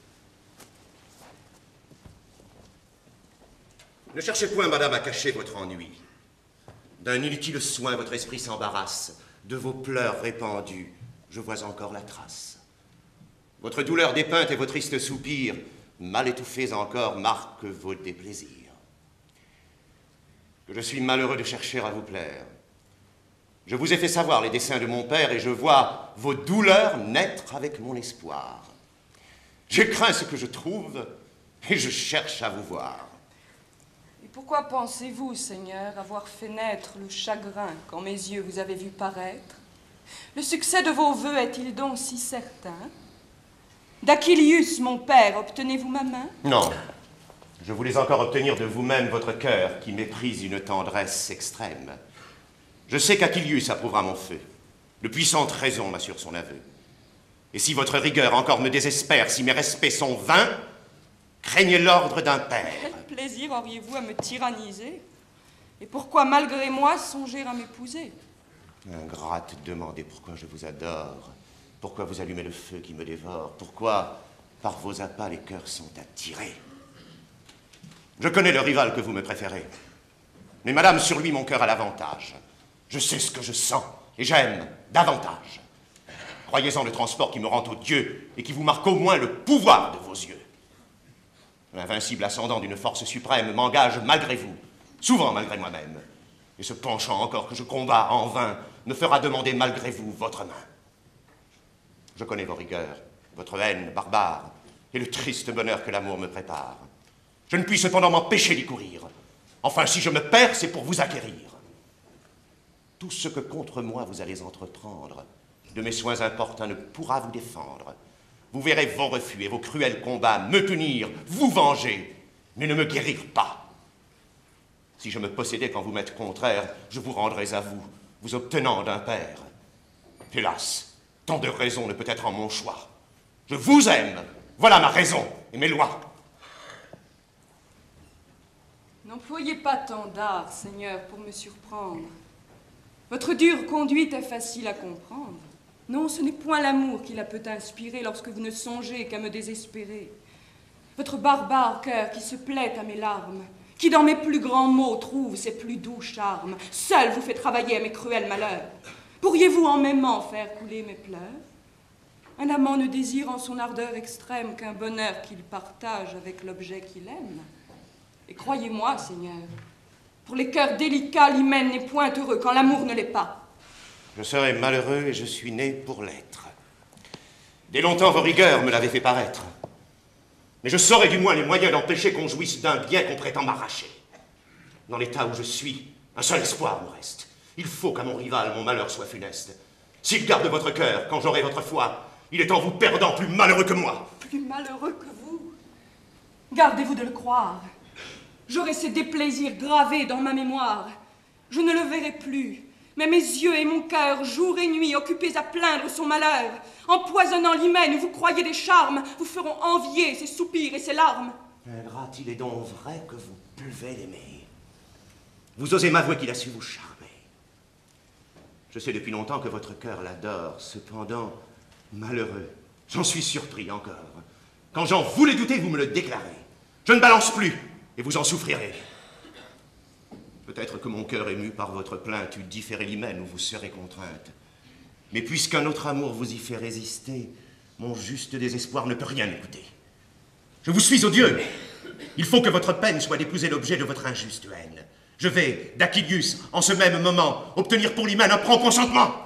F: Ne cherchez point, madame, à cacher votre ennui. D'un inutile soin, votre esprit s'embarrasse. De vos pleurs répandus, je vois encore la trace. Votre douleur dépeinte et vos tristes soupirs, mal étouffés encore, marquent vos déplaisirs. Que je suis malheureux de chercher à vous plaire. Je vous ai fait savoir les desseins de mon père et je vois vos douleurs naître avec mon espoir. Je crains ce que je trouve et je cherche à vous voir.
K: Et pourquoi pensez-vous, Seigneur, avoir fait naître le chagrin quand mes yeux vous avaient vu paraître? Le succès de vos vœux est-il donc si certain? D'Achillius, mon père, obtenez-vous ma main?
F: Non. Je voulais encore obtenir de vous-même votre cœur qui méprise une tendresse extrême. Je sais qu'Achillius approuvera mon feu. De puissantes raisons m'assurent son aveu. Et si votre rigueur encore me désespère, si mes respects sont vains, craignez l'ordre d'un père.
K: Quel plaisir auriez-vous à me tyranniser? Et pourquoi, malgré moi, songer à m'épouser?
F: Ingrate, demandez pourquoi je vous adore. Pourquoi vous allumez le feu qui me dévore? Pourquoi, par vos appâts, les cœurs sont attirés? Je connais le rival que vous me préférez. Mais madame, sur lui, mon cœur a l'avantage. Je sais ce que je sens, et j'aime davantage. Croyez-en le transport qui me rend aux dieux, et qui vous marque au moins le pouvoir de vos yeux. L'invincible ascendant d'une force suprême m'engage malgré vous, souvent malgré moi-même. Et ce penchant encore que je combats en vain me fera demander malgré vous votre main. Je connais vos rigueurs, votre haine barbare, et le triste bonheur que l'amour me prépare. Je ne puis cependant m'empêcher d'y courir. Enfin, si je me perds, c'est pour vous acquérir. Tout ce que contre moi vous allez entreprendre, de mes soins importuns ne pourra vous défendre. Vous verrez vos refus et vos cruels combats me punir, vous venger, mais ne me guérir pas. Si je me possédais quand vous m'êtes contraire, je vous rendrais à vous, vous obtenant d'un père. Hélas, tant de raisons ne peut être en mon choix. Je vous aime, voilà ma raison et mes lois.
K: N'employez pas tant d'art, Seigneur, pour me surprendre. Votre dure conduite est facile à comprendre. Non, ce n'est point l'amour qui la peut inspirer lorsque vous ne songez qu'à me désespérer. Votre barbare cœur qui se plaît à mes larmes, qui dans mes plus grands mots trouve ses plus doux charmes, seul vous fait travailler à mes cruels malheurs. Pourriez-vous en m'aimant faire couler mes pleurs? Un amant ne désire en son ardeur extrême qu'un bonheur qu'il partage avec l'objet qu'il aime. Et croyez-moi, Seigneur, pour les cœurs délicats, l'hymen n'est point heureux quand l'amour ne l'est pas.
F: Je serai malheureux et je suis né pour l'être. Dès longtemps, vos rigueurs me l'avaient fait paraître. Mais je saurai du moins les moyens d'empêcher qu'on jouisse d'un bien qu'on prétend m'arracher. Dans l'état où je suis, un seul espoir me reste. Il faut qu'à mon rival, mon malheur soit funeste. S'il garde votre cœur, quand j'aurai votre foi, il est en vous perdant plus malheureux que moi.
K: Plus malheureux que vous? Gardez-vous de le croire. J'aurai ces déplaisirs gravés dans ma mémoire. Je ne le verrai plus. Mais mes yeux et mon cœur, jour et nuit, occupés à plaindre son malheur, empoisonnant l'hymen où vous croyez des charmes, vous feront envier ses soupirs et ses larmes.
F: Ingrate, il est donc vrai que vous pouvez l'aimer. Vous osez m'avouer qu'il a su vous charmer. Je sais depuis longtemps que votre cœur l'adore, cependant, malheureux, J'en suis surpris encore. Quand j'en voulais douter, vous me le déclarez. Je ne balance plus, et vous en souffrirez. Peut-être que mon cœur ému par votre plainte eût différé l'hymen où vous serez contrainte. Mais puisqu'un autre amour vous y fait résister, mon juste désespoir ne peut rien écouter. Je vous suis odieux. Il faut que votre peine soit d'épouser l'objet de votre injuste haine. Je vais, d'Achillius, en ce même moment, obtenir pour l'hymen un prompt consentement.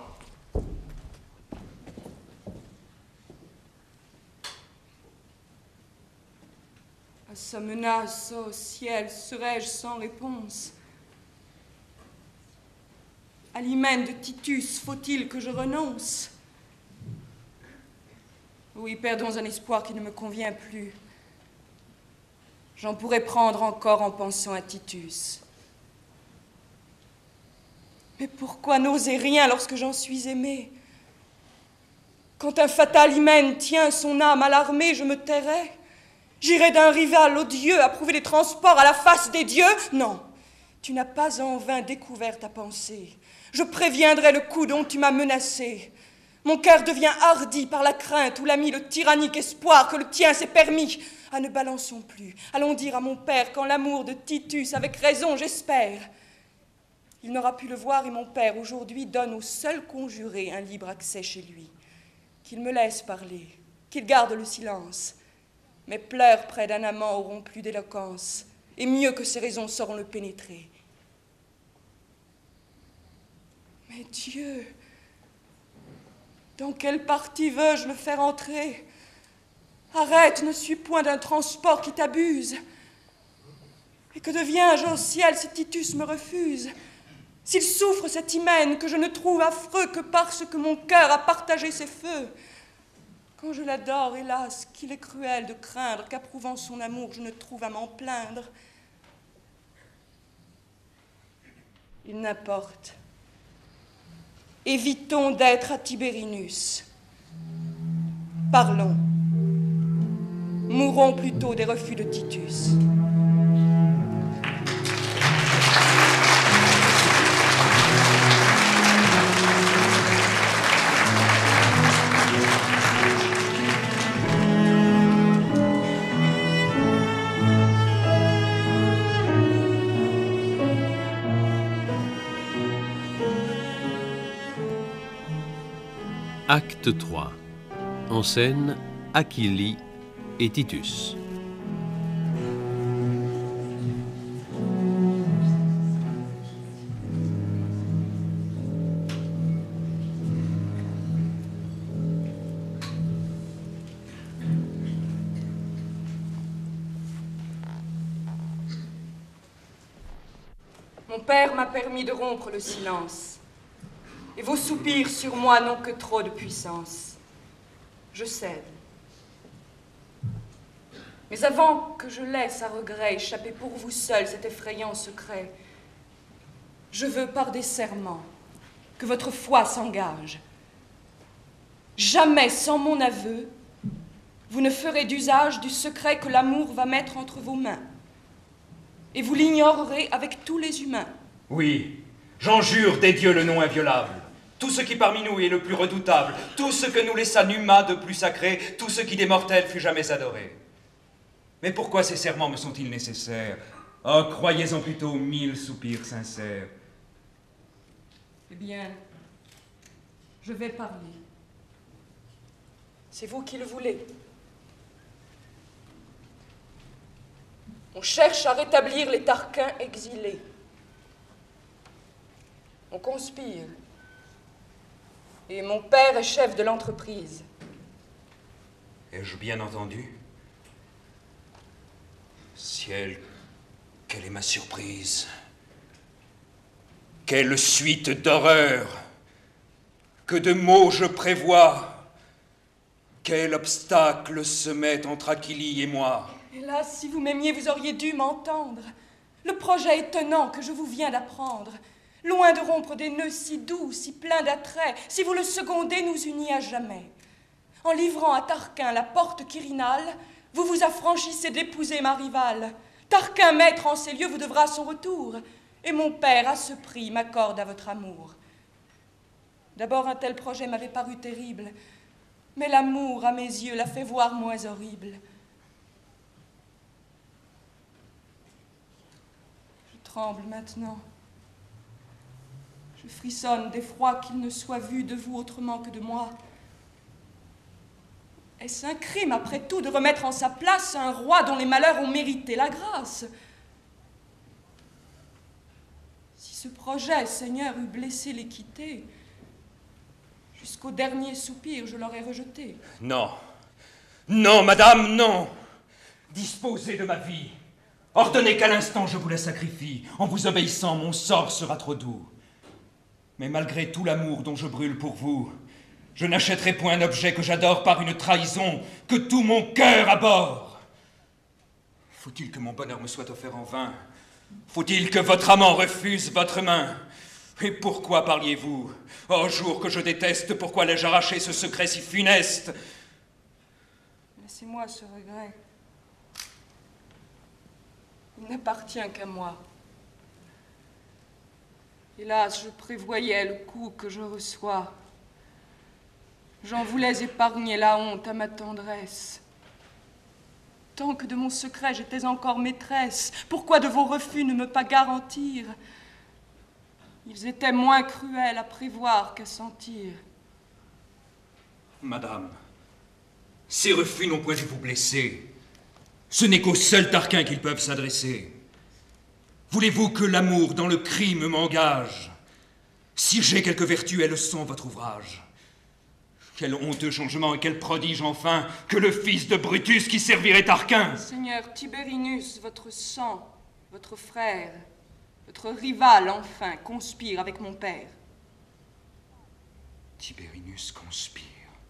K: À sa menace, ô ciel, serais-je sans réponse? À l'hymen de Titus, faut-il que je renonce? Oui, perdons un espoir qui ne me convient plus. J'en pourrais prendre encore en pensant à Titus. Mais pourquoi n'oser rien lorsque j'en suis aimée? Quand un fatal hymen tient son âme à l'armée, je me tairai. J'irai d'un rival odieux approuver les transports à la face des dieux? Non, tu n'as pas en vain découvert ta pensée. Je préviendrai le coup dont tu m'as menacé. Mon cœur devient hardi par la crainte où l'a mis le tyrannique espoir que le tien s'est permis. Ah, ne balançons plus. Allons dire à mon père qu'en l'amour de Titus, avec raison, j'espère. Il n'aura pu le voir et mon père, aujourd'hui, donne au seul conjuré un libre accès chez lui. Qu'il me laisse parler, qu'il garde le silence. Mes pleurs près d'un amant auront plus d'éloquence, et mieux que ses raisons sauront le pénétrer. Mais Dieu, dans quelle partie veux-je le faire entrer? Arrête, ne suis point d'un transport qui t'abuse. Et que deviens-je au ciel si Titus me refuse? S'il souffre cet hymen que je ne trouve affreux que parce que mon cœur a partagé ses feux? Quand je l'adore, hélas, qu'il est cruel de craindre qu'approuvant son amour, je ne trouve à m'en plaindre. Il n'importe. Évitons d'être à Tiberinus. Parlons. Mourons plutôt des refus de Titus.
A: Acte 3. En scène, Achille et Titus.
K: Mon père m'a permis de rompre le silence. Et vos soupirs sur moi n'ont que trop de puissance. Je cède. Mais avant que je laisse à regret échapper pour vous seul cet effrayant secret, je veux par des serments que votre foi s'engage. Jamais sans mon aveu, vous ne ferez d'usage du secret que l'amour va mettre entre vos mains. Et vous l'ignorerez avec tous les humains.
E: Oui, j'en jure des dieux le nom inviolable. Tout ce qui parmi nous est le plus redoutable, tout ce que nous laissa Numa de plus sacré, tout ce qui des mortels fut jamais adoré. Mais pourquoi ces serments me sont-ils nécessaires? Oh, croyez-en plutôt 1000 soupirs sincères.
K: Eh bien, je vais parler. C'est vous qui le voulez. On cherche à rétablir les Tarquins exilés. On conspire. Et mon père est chef de l'entreprise.
E: Ai-je bien entendu? Ciel, quelle est ma surprise! Quelle suite d'horreurs! Que de maux je prévois! Quel obstacle se met entre Achille et moi!
K: Hélas, si vous m'aimiez, vous auriez dû m'entendre. Le projet étonnant que je vous viens d'apprendre, loin de rompre des nœuds si doux, si pleins d'attraits, si vous le secondez, nous unit à jamais. En livrant à Tarquin la porte quirinale, vous vous affranchissez d'épouser ma rivale. Tarquin, maître en ces lieux, vous devra son retour, et mon père, à ce prix, m'accorde à votre amour. D'abord, un tel projet m'avait paru terrible, Mais l'amour, à mes yeux, la fait voir moins horrible. Je tremble maintenant. Je frissonne d'effroi qu'il ne soit vu de vous autrement que de moi. Est-ce un crime, après tout, de remettre en sa place un roi dont les malheurs ont mérité la grâce? Si ce projet, Seigneur, eût blessé l'équité, jusqu'au dernier soupir, je l'aurais rejeté.
E: Non. Non, madame, non. Disposez de ma vie. Ordonnez qu'à l'instant je vous la sacrifie. En vous obéissant, mon sort sera trop doux. Mais malgré tout l'amour dont je brûle pour vous, je n'achèterai point un objet que j'adore par une trahison que tout mon cœur abhorre. Faut-il que mon bonheur me soit offert en vain? Faut-il que votre amant refuse votre main? Et pourquoi parliez-vous? Oh, jour que je déteste, pourquoi l'ai-je arraché ce secret si funeste?
K: Laissez-moi ce regret. Il n'appartient qu'à moi. Hélas, je prévoyais le coup que je reçois. J'en voulais épargner la honte à ma tendresse. Tant que de mon secret j'étais encore maîtresse, pourquoi de vos refus ne me pas garantir? Ils étaient moins cruels à prévoir qu'à sentir.
E: Madame, ces refus n'ont point dû vous blesser. Ce n'est qu'aux seuls Tarquins qu'ils peuvent s'adresser. Voulez-vous que l'amour dans le crime m'engage? Si j'ai quelque vertu, elles sont votre ouvrage. Quel honteux changement et quel prodige enfin que le fils de Brutus qui servirait Tarquin!
K: Seigneur Tiberinus, votre sang, votre frère, votre rival enfin, conspire avec mon père.
E: Tiberinus conspire.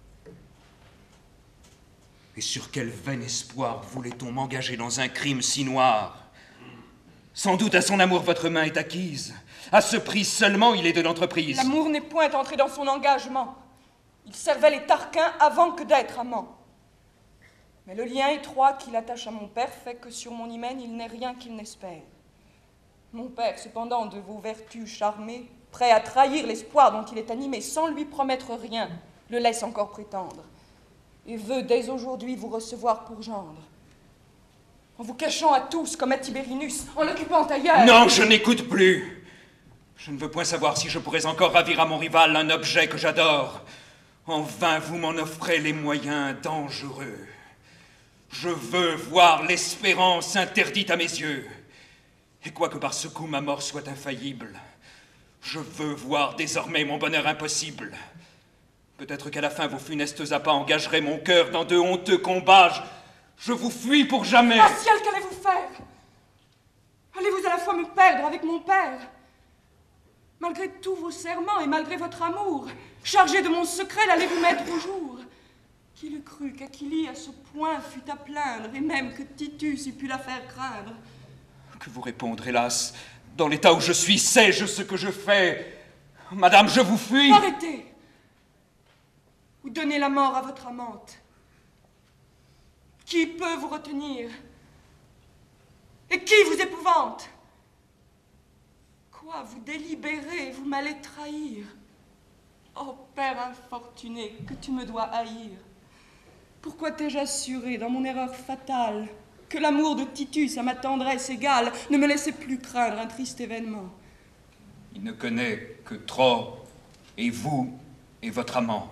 E: Et sur quel vain espoir voulait-on m'engager dans un crime si noir? Sans doute à son amour votre main est acquise. À ce prix seulement il est de l'entreprise.
K: L'amour n'est point entré dans son engagement. Il servait les Tarquins avant que d'être amant. Mais le lien étroit qui l'attache à mon père fait que sur mon hymen il n'est rien qu'il n'espère. Mon père, cependant, de vos vertus charmées, prêt à trahir l'espoir dont il est animé, sans lui promettre rien, le laisse encore prétendre, et veut dès aujourd'hui vous recevoir pour gendre. En vous cachant à tous comme à Tiberinus, en l'occupant ailleurs.
E: Non, je n'écoute plus. Je ne veux point savoir si je pourrais encore ravir à mon rival un objet que j'adore. En vain vous m'en offrez les moyens dangereux. Je veux voir l'espérance interdite à mes yeux. Et quoique par ce coup ma mort soit infaillible, je veux voir désormais mon bonheur impossible. Peut-être qu'à la fin vos funestes appâts engageraient mon cœur dans de honteux combats. Je vous fuis pour jamais.
K: Ah, ciel, qu'allez-vous faire? Allez-vous à la fois me perdre avec mon père? Malgré tous vos serments et malgré votre amour, chargé de mon secret, l'allez-vous mettre au jour? Qui l'eût cru qu'Aquilie à ce point fût à plaindre, et même que Titus eût pu la faire craindre?
E: Que vous répondre, hélas? Dans l'état où je suis, sais-je ce que je fais? Madame, je vous fuis.
K: Arrêtez! Ou donnez la mort à votre amante. Qui peut vous retenir? Et qui vous épouvante? Quoi, vous délibérez, vous m'allez trahir? Oh, père infortuné, que tu me dois haïr. Pourquoi t'ai-je assuré, dans mon erreur fatale, que l'amour de Titus à ma tendresse égale ne me laissait plus craindre un triste événement?
E: Il ne connaît que trop, et vous, et votre amant.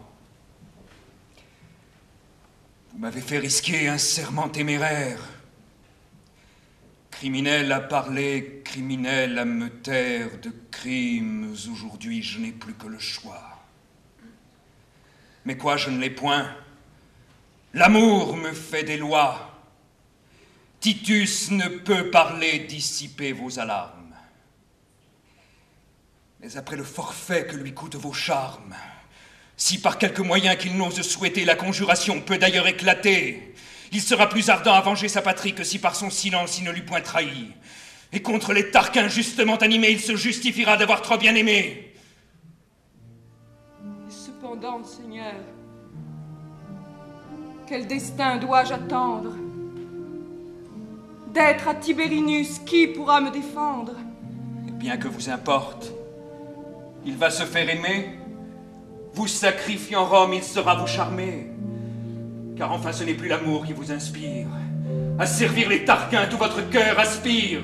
E: Vous m'avez fait risquer un serment téméraire. Criminel à parler, criminel à me taire de crimes. Aujourd'hui, je n'ai plus que le choix. Mais quoi, je ne l'ai point. L'amour me fait des lois. Titus ne peut parler, dissiper vos alarmes. Mais après le forfait que lui coûtent vos charmes, si par quelque moyen qu'il n'ose souhaiter la conjuration peut d'ailleurs éclater, il sera plus ardent à venger sa patrie que si par son silence il ne l'eût point trahi. Et contre les Tarquins justement animés, il se justifiera d'avoir trop bien aimé.
K: Et cependant, Seigneur, quel destin dois-je attendre? D'être à Tiberinus, qui pourra me défendre?
E: Et bien que vous importe, il va se faire aimer. Vous sacrifiant Rome, il sera vous charmer. Car enfin ce n'est plus l'amour qui vous inspire. À servir les Tarquins, tout votre cœur aspire.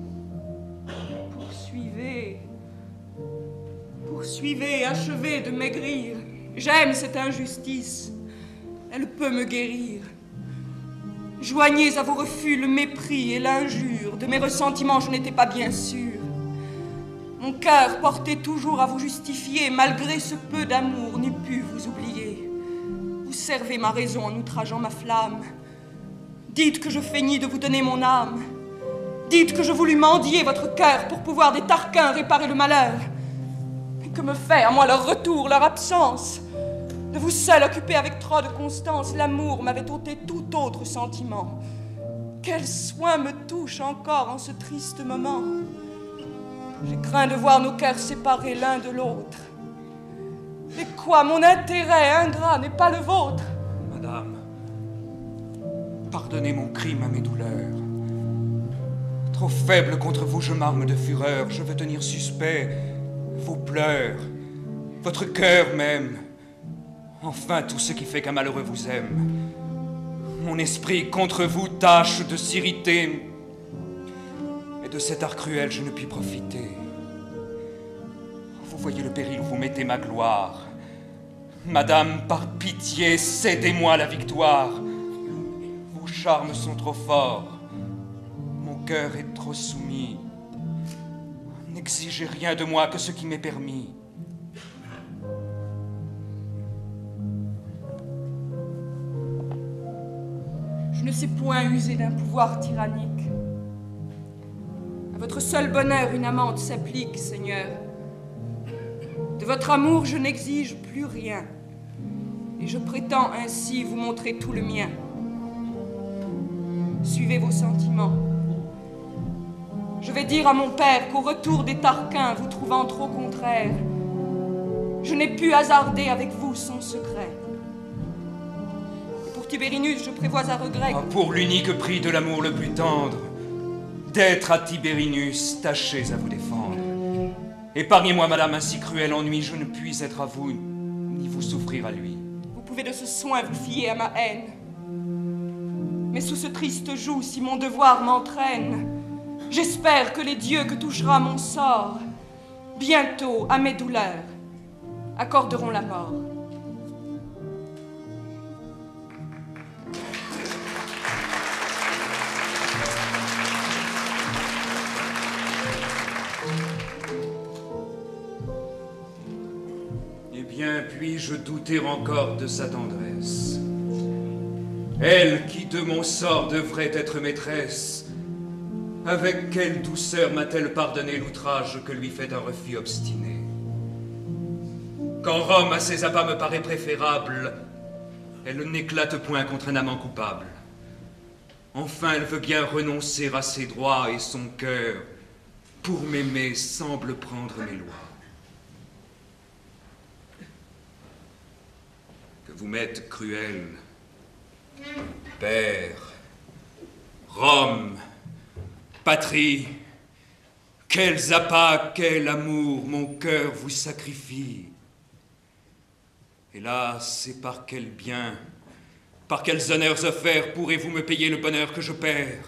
K: Poursuivez, achevez de maigrir. J'aime cette injustice. Elle peut me guérir. Joignez à vos refus le mépris et l'injure. De mes ressentiments, je n'étais pas bien sûre. Mon cœur, porté toujours à vous justifier, malgré ce peu d'amour, n'eût pu vous oublier. Vous servez ma raison en outrageant ma flamme. Dites que je feignis de vous donner mon âme. Dites que je voulus mendier votre cœur pour pouvoir des Tarquins réparer le malheur. Mais que me fait à moi leur retour, leur absence? De vous seul occupé avec trop de constance, l'amour m'avait ôté tout autre sentiment. Quel soin me touche encore en ce triste moment. J'ai craint de voir nos cœurs séparés l'un de l'autre. Et quoi, mon intérêt ingrat n'est pas le vôtre?
E: Madame, pardonnez mon crime à mes douleurs. Trop faible contre vous, je m'arme de fureur. Je veux tenir suspect vos pleurs, votre cœur même. Enfin, tout ce qui fait qu'un malheureux vous aime. Mon esprit contre vous tâche de s'irriter. Et de cet art cruel, je ne puis profiter. Vous voyez le péril où vous mettez ma gloire. Madame, par pitié, cédez-moi la victoire. Vos charmes sont trop forts. Mon cœur est trop soumis. N'exigez rien de moi que ce qui m'est permis.
K: Je ne sais point user d'un pouvoir tyrannique. À votre seul bonheur, une amante s'applique, Seigneur. De votre amour, je n'exige plus rien. Et je prétends ainsi vous montrer tout le mien. Suivez vos sentiments. Je vais dire à mon père qu'au retour des Tarquins, vous trouvant trop contraire, je n'ai pu hasarder avec vous son secret. Et pour Tibérinus, je prévois à regret.
E: Pour l'unique prix de l'amour le plus tendre, d'être à Tibérinus, tâchez à vous défendre. Épargnez-moi, madame, un si cruel ennui, je ne puis être à vous, ni vous souffrir à lui.
K: Vous pouvez de ce soin vous fier à ma haine. Mais sous ce triste joug, si mon devoir m'entraîne, j'espère que les dieux que touchera mon sort, bientôt, à mes douleurs, accorderont la mort.
E: Eh bien, puis-je douter encore de sa tendresse? Elle qui de mon sort devrait être maîtresse, avec quelle douceur m'a-t-elle pardonné l'outrage que lui fait un refus obstiné? Quand Rome à ses abats me paraît préférable, elle n'éclate point contre un amant coupable. Enfin, elle veut bien renoncer à ses droits et son cœur, pour m'aimer, semble prendre mes lois. Que vous m'êtes cruel, Père, Rome, patrie, quels appâts, quel amour mon cœur vous sacrifie. Hélas, c'est par quel bien, par quels honneurs offerts pourrez-vous me payer le bonheur que je perds?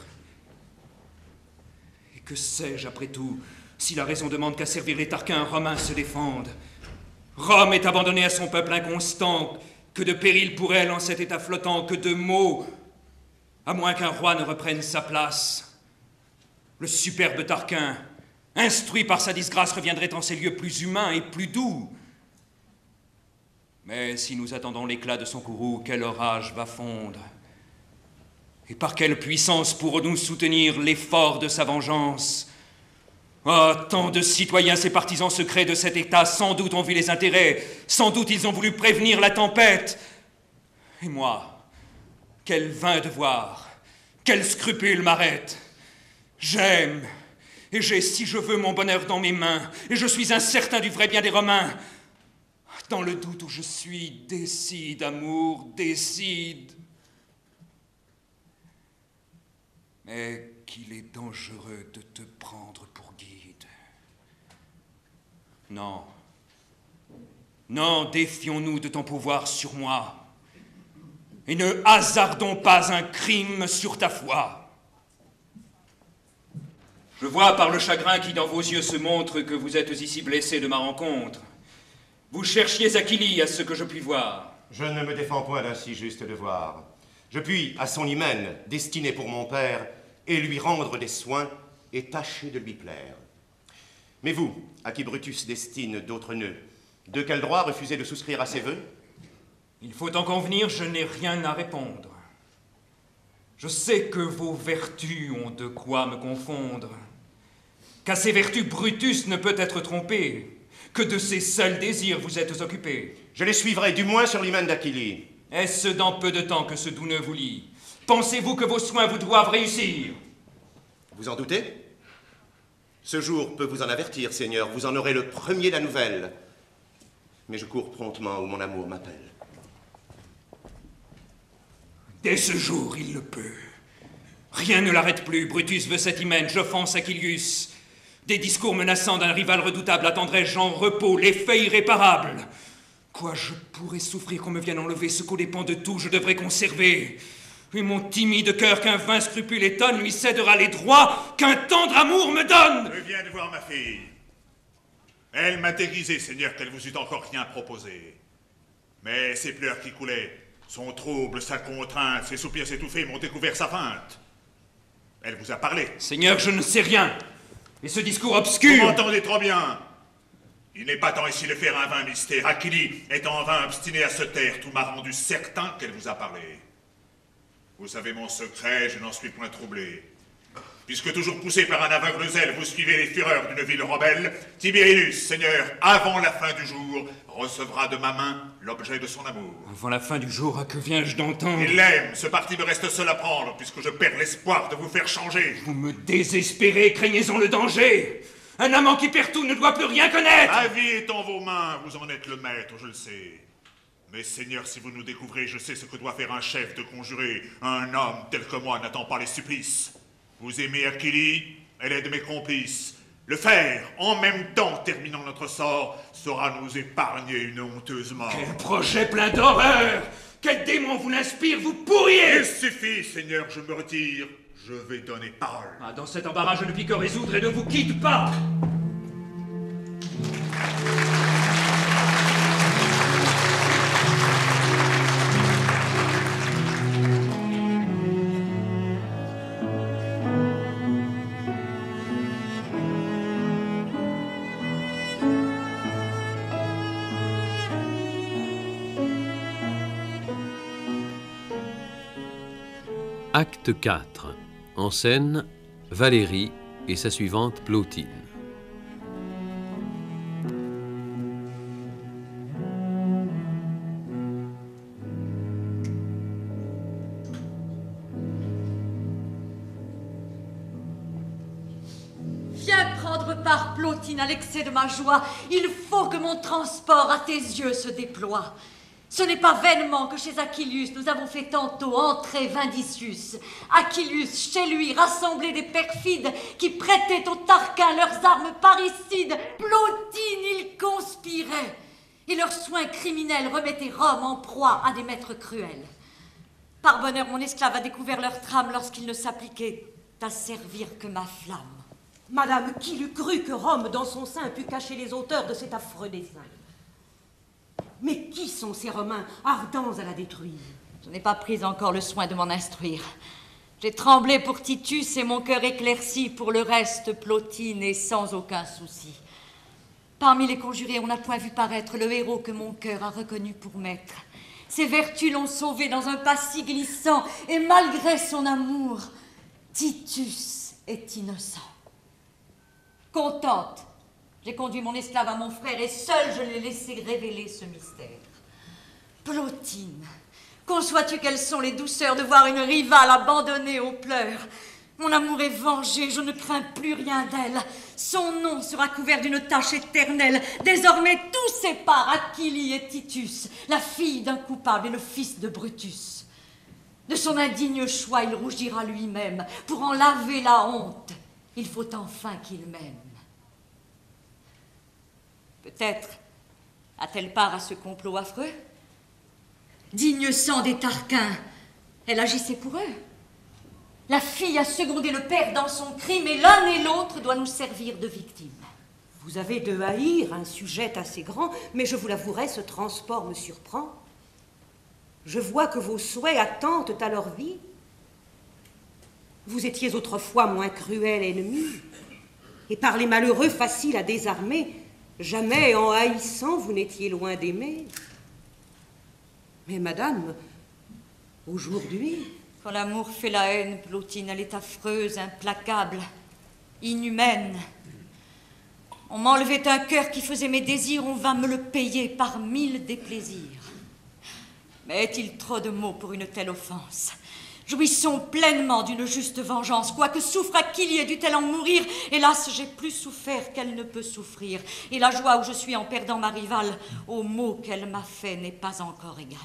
E: Et que sais-je après tout, si la raison demande qu'à servir les Tarquins, Romains se défendent? Rome est abandonnée à son peuple inconstant, que de périls pour elle en cet état flottant, que de maux, à moins qu'un roi ne reprenne sa place. Le superbe Tarquin, instruit par sa disgrâce, reviendrait en ces lieux plus humains et plus doux. Mais si nous attendons l'éclat de son courroux, quel orage va fondre? Et par quelle puissance pourrons-nous soutenir l'effort de sa vengeance? Ah, tant de citoyens, ces partisans secrets de cet État, sans doute ont vu les intérêts, sans doute ils ont voulu prévenir la tempête. Et moi, quel vain devoir, quel scrupule m'arrête? J'aime, et j'ai, si je veux, mon bonheur dans mes mains, et je suis incertain du vrai bien des Romains. Dans le doute où je suis, décide, amour, décide. Mais qu'il est dangereux de te prendre pour guide. Non. Non, défions-nous de ton pouvoir sur moi. et ne hasardons pas un crime sur ta foi. Je vois par le chagrin qui dans vos yeux se montre que vous êtes ici blessé de ma rencontre. Vous cherchiez Achille, à ce que je puis voir.
F: Je ne me défends point d'un si juste devoir. Je puis, à son hymen, destiné pour mon père, et lui rendre des soins, et tâcher de lui plaire. Mais vous, à qui Brutus destine d'autres nœuds, de quel droit refusez de souscrire à ses vœux?
E: Il faut en convenir, je n'ai rien à répondre. Je sais que vos vertus ont de quoi me confondre, qu'à ces vertus Brutus ne peut être trompé, que de ses seuls désirs vous êtes occupé.
F: Je les suivrai, du moins sur l'hymen d'Achille.
E: Est-ce dans peu de temps que ce doux nœud vous lie? Pensez-vous que vos soins vous doivent réussir?
F: Vous en doutez? Ce jour peut vous en avertir, Seigneur, vous en aurez le premier la nouvelle. Mais je cours promptement où mon amour m'appelle.
E: Dès ce jour, il le peut. Rien ne l'arrête plus. Brutus veut cet hymen, j'offense Achillius. Des discours menaçants d'un rival redoutable attendrai-je en repos l'effet irréparable. Quoi, je pourrais souffrir qu'on me vienne enlever ce qu'au dépend de tout je devrais conserver. Et mon timide cœur qu'un vain scrupule étonne lui cédera les droits qu'un tendre amour me donne.
J: Je viens de voir ma fille. Elle m'a déguisé, Seigneur, qu'elle vous eût encore rien proposé. Mais ses pleurs qui coulaient, son trouble, sa contrainte, ses soupirs étouffés m'ont découvert sa feinte. Elle vous a parlé.
E: Seigneur, je ne sais rien. Et ce discours obscur...
J: Vous m'entendez trop bien. Il n'est pas temps ici de faire un vain mystère. Achille, étant en vain obstiné à se taire, tout m'a rendu certain qu'elle vous a parlé. Vous savez mon secret, je n'en suis point troublé. Puisque toujours poussé par un aveugle zèle, vous suivez les fureurs d'une ville rebelle, Tiberinus, Seigneur, avant la fin du jour, recevra de ma main l'objet de son amour.
E: Avant la fin du jour, à que viens-je d'entendre?
J: Il l'aime, ce parti me reste seul à prendre, puisque je perds l'espoir de vous faire changer.
E: Vous me désespérez, craignez-en le danger. Un amant qui perd tout ne doit plus rien connaître.
J: La vie est en vos mains, vous en êtes le maître, je le sais. Mais Seigneur, si vous nous découvrez, je sais ce que doit faire un chef de conjurer. Un homme tel que moi n'attend pas les supplices. Vous aimez Achille, elle est de mes complices. Le faire, en même temps terminant notre sort, saura nous épargner une honteuse mort.
E: Quel projet plein d'horreur! Quel démon vous l'inspire, vous pourriez!
J: Il suffit, Seigneur, je me retire. Je vais donner parole.
E: Ah, dans cet embarras, je ne puis que résoudre et ne vous quitte pas!
A: Acte 4. En scène, Valérie et sa suivante Plotine.
H: Viens prendre part, Plotine, à l'excès de ma joie. Il faut que mon transport à tes yeux se déploie. Ce n'est pas vainement que chez Achillius nous avons fait tantôt entrer Vindicius. Achillius, chez lui, rassemblait des perfides qui prêtaient aux Tarquins leurs armes parricides. Plotine, ils conspiraient. Et leurs soins criminels remettaient Rome en proie à des maîtres cruels. Par bonheur, mon esclave a découvert leur trame lorsqu'il ne s'appliquait à servir que ma flamme.
I: Madame, qui l'eût cru que Rome, dans son sein, pût cacher les auteurs de cet affreux dessein? Mais qui sont ces Romains ardents à la détruire?
H: Je n'ai pas pris encore le soin de m'en instruire. J'ai tremblé pour Titus et mon cœur éclairci pour le reste, Plotine, et sans aucun souci. Parmi les conjurés, on n'a point vu paraître le héros que mon cœur a reconnu pour maître. Ses vertus l'ont sauvé dans un pas si glissant, et malgré son amour, Titus est innocent. Contente, j'ai conduit mon esclave à mon frère et seul je l'ai laissé révéler ce mystère. Plotine, conçois-tu quelles sont les douceurs de voir une rivale abandonnée aux pleurs? Mon amour est vengé, je ne crains plus rien d'elle. Son nom sera couvert d'une tache éternelle. Désormais tout sépare Achille et Titus, la fille d'un coupable et le fils de Brutus. De son indigne choix, il rougira lui-même. Pour en laver la honte, il faut enfin qu'il m'aime. Peut-être a-t-elle part à ce complot affreux? Digne sang des Tarquins, elle agissait pour eux. La fille a secondé le père dans son crime et l'un et l'autre doit nous servir de victimes.
I: Vous avez de haïr un sujet assez grand, mais je vous l'avouerai, ce transport me surprend. Je vois que vos souhaits attentent à leur vie. Vous étiez autrefois moins cruel ennemi, et par les malheureux faciles à désarmer, jamais en haïssant vous n'étiez loin d'aimer. Mais madame, aujourd'hui...
H: Quand l'amour fait la haine, Plotine, elle est affreuse, implacable, inhumaine. On m'enlevait un cœur qui faisait mes désirs, on va me le payer par 1000 déplaisirs. Mais est-il trop de mots pour une telle offense? Jouissons pleinement d'une juste vengeance, quoique souffre Achille dût-elle en mourir. Hélas, j'ai plus souffert qu'elle ne peut souffrir, et la joie où je suis en perdant ma rivale, aux maux qu'elle m'a fait, n'est pas encore égale.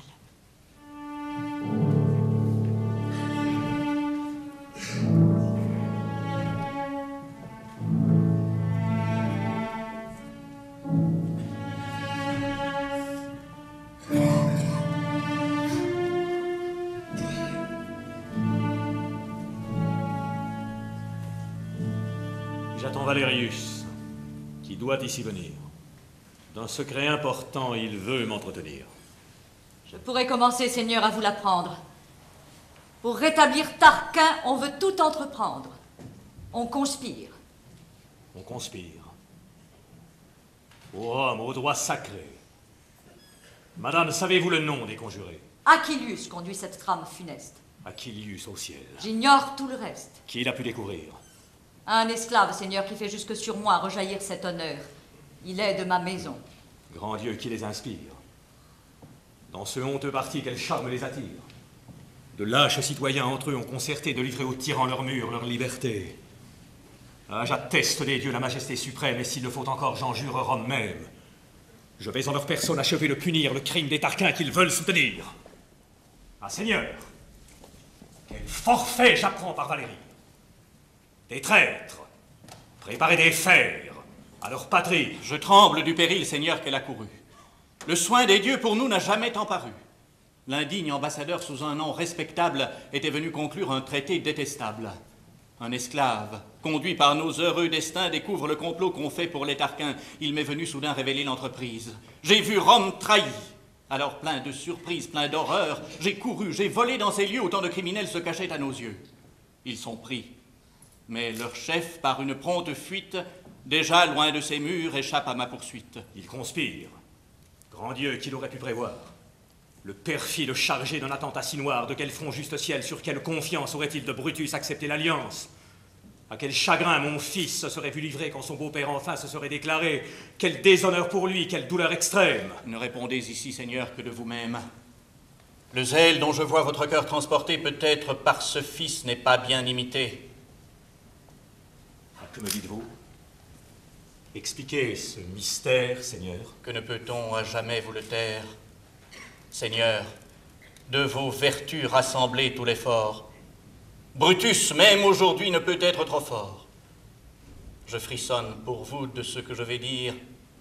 B: J'attends Valérius, qui doit ici venir. D'un secret important, il veut m'entretenir.
H: Je pourrais commencer, Seigneur, à vous l'apprendre. Pour rétablir Tarquin, on veut tout entreprendre. On conspire.
B: On conspire. Ô Rome, au droit sacré. Madame, savez-vous le nom des conjurés?
H: Achillius conduit cette trame funeste.
B: Achillius au ciel.
H: J'ignore tout le reste.
B: Qui l'a pu découvrir?
H: Un esclave, Seigneur, qui fait jusque sur moi rejaillir cet honneur. Il est de ma maison.
B: Grand Dieu, qui les inspire? Dans ce honteux parti, quel charme les attire? De lâches citoyens entre eux ont concerté de livrer aux tyrans leurs murs, leur liberté. Ah, j'atteste des dieux la majesté suprême, et s'il le faut encore, j'en jure Rome même. Je vais en leur personne achever de punir le crime des Tarquins qu'ils veulent soutenir. Ah, Seigneur, quel forfait j'apprends par Valérie. Des traîtres, préparer des fers à leur patrie.
C: Je tremble du péril, Seigneur, qu'elle a couru. Le soin des dieux pour nous n'a jamais tant paru. L'indigne ambassadeur sous un nom respectable était venu conclure un traité détestable. Un esclave, conduit par nos heureux destins, découvre le complot qu'on fait pour les Tarquins. Il m'est venu soudain révéler l'entreprise. J'ai vu Rome trahie. Alors, plein de surprises, plein d'horreur, j'ai couru, j'ai volé dans ces lieux où tant de criminels se cachaient à nos yeux. Ils sont pris. Mais leur chef, par une prompte fuite, déjà loin de ces murs, échappe à ma poursuite.
B: Ils conspirent. Grand Dieu, qui l'aurait pu prévoir? Le perfide chargé d'un attentat si noir, de quel front juste ciel, sur quelle confiance aurait-il de Brutus accepté l'alliance? À quel chagrin mon fils se serait vu livrer quand son beau-père enfin se serait déclaré? Quel déshonneur pour lui, quelle douleur extrême!
C: Ne répondez ici, Seigneur, que de vous-même. Le zèle dont je vois votre cœur transporté, peut-être par ce fils, n'est pas bien imité.
B: Que me dites-vous? Expliquez ce mystère, Seigneur.
C: Que ne peut-on à jamais vous le taire? Seigneur, de vos vertus rassemblées tout l'effort. Brutus, même aujourd'hui, ne peut être trop fort. Je frissonne pour vous de ce que je vais dire.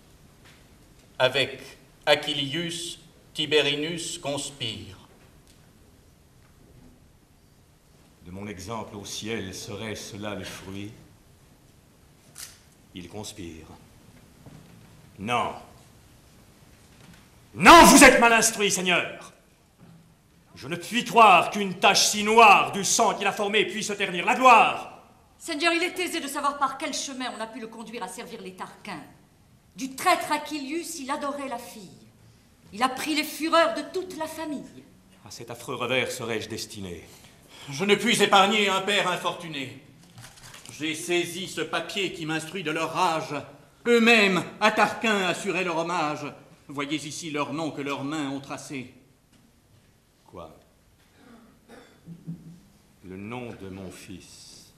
C: Avec Achillius, Tiberinus conspire.
B: De mon exemple au ciel, serait cela le fruit? Il conspire. Non. Non, vous êtes mal instruit, Seigneur. Je ne puis croire qu'une tache si noire du sang qu'il a formé puisse ternir la gloire.
H: Seigneur, il est aisé de savoir par quel chemin on a pu le conduire à servir les Tarquins. Du traître Achillius, il adorait la fille. Il a pris les fureurs de toute la famille.
B: À cet affreux revers serais-je destiné.
C: Je ne puis épargner un père infortuné. J'ai saisi ce papier qui m'instruit de leur rage. Eux-mêmes, à Tarquin, assuraient leur hommage. Voyez ici leurs noms que leurs mains ont tracés.
B: Quoi? Le nom de mon fils.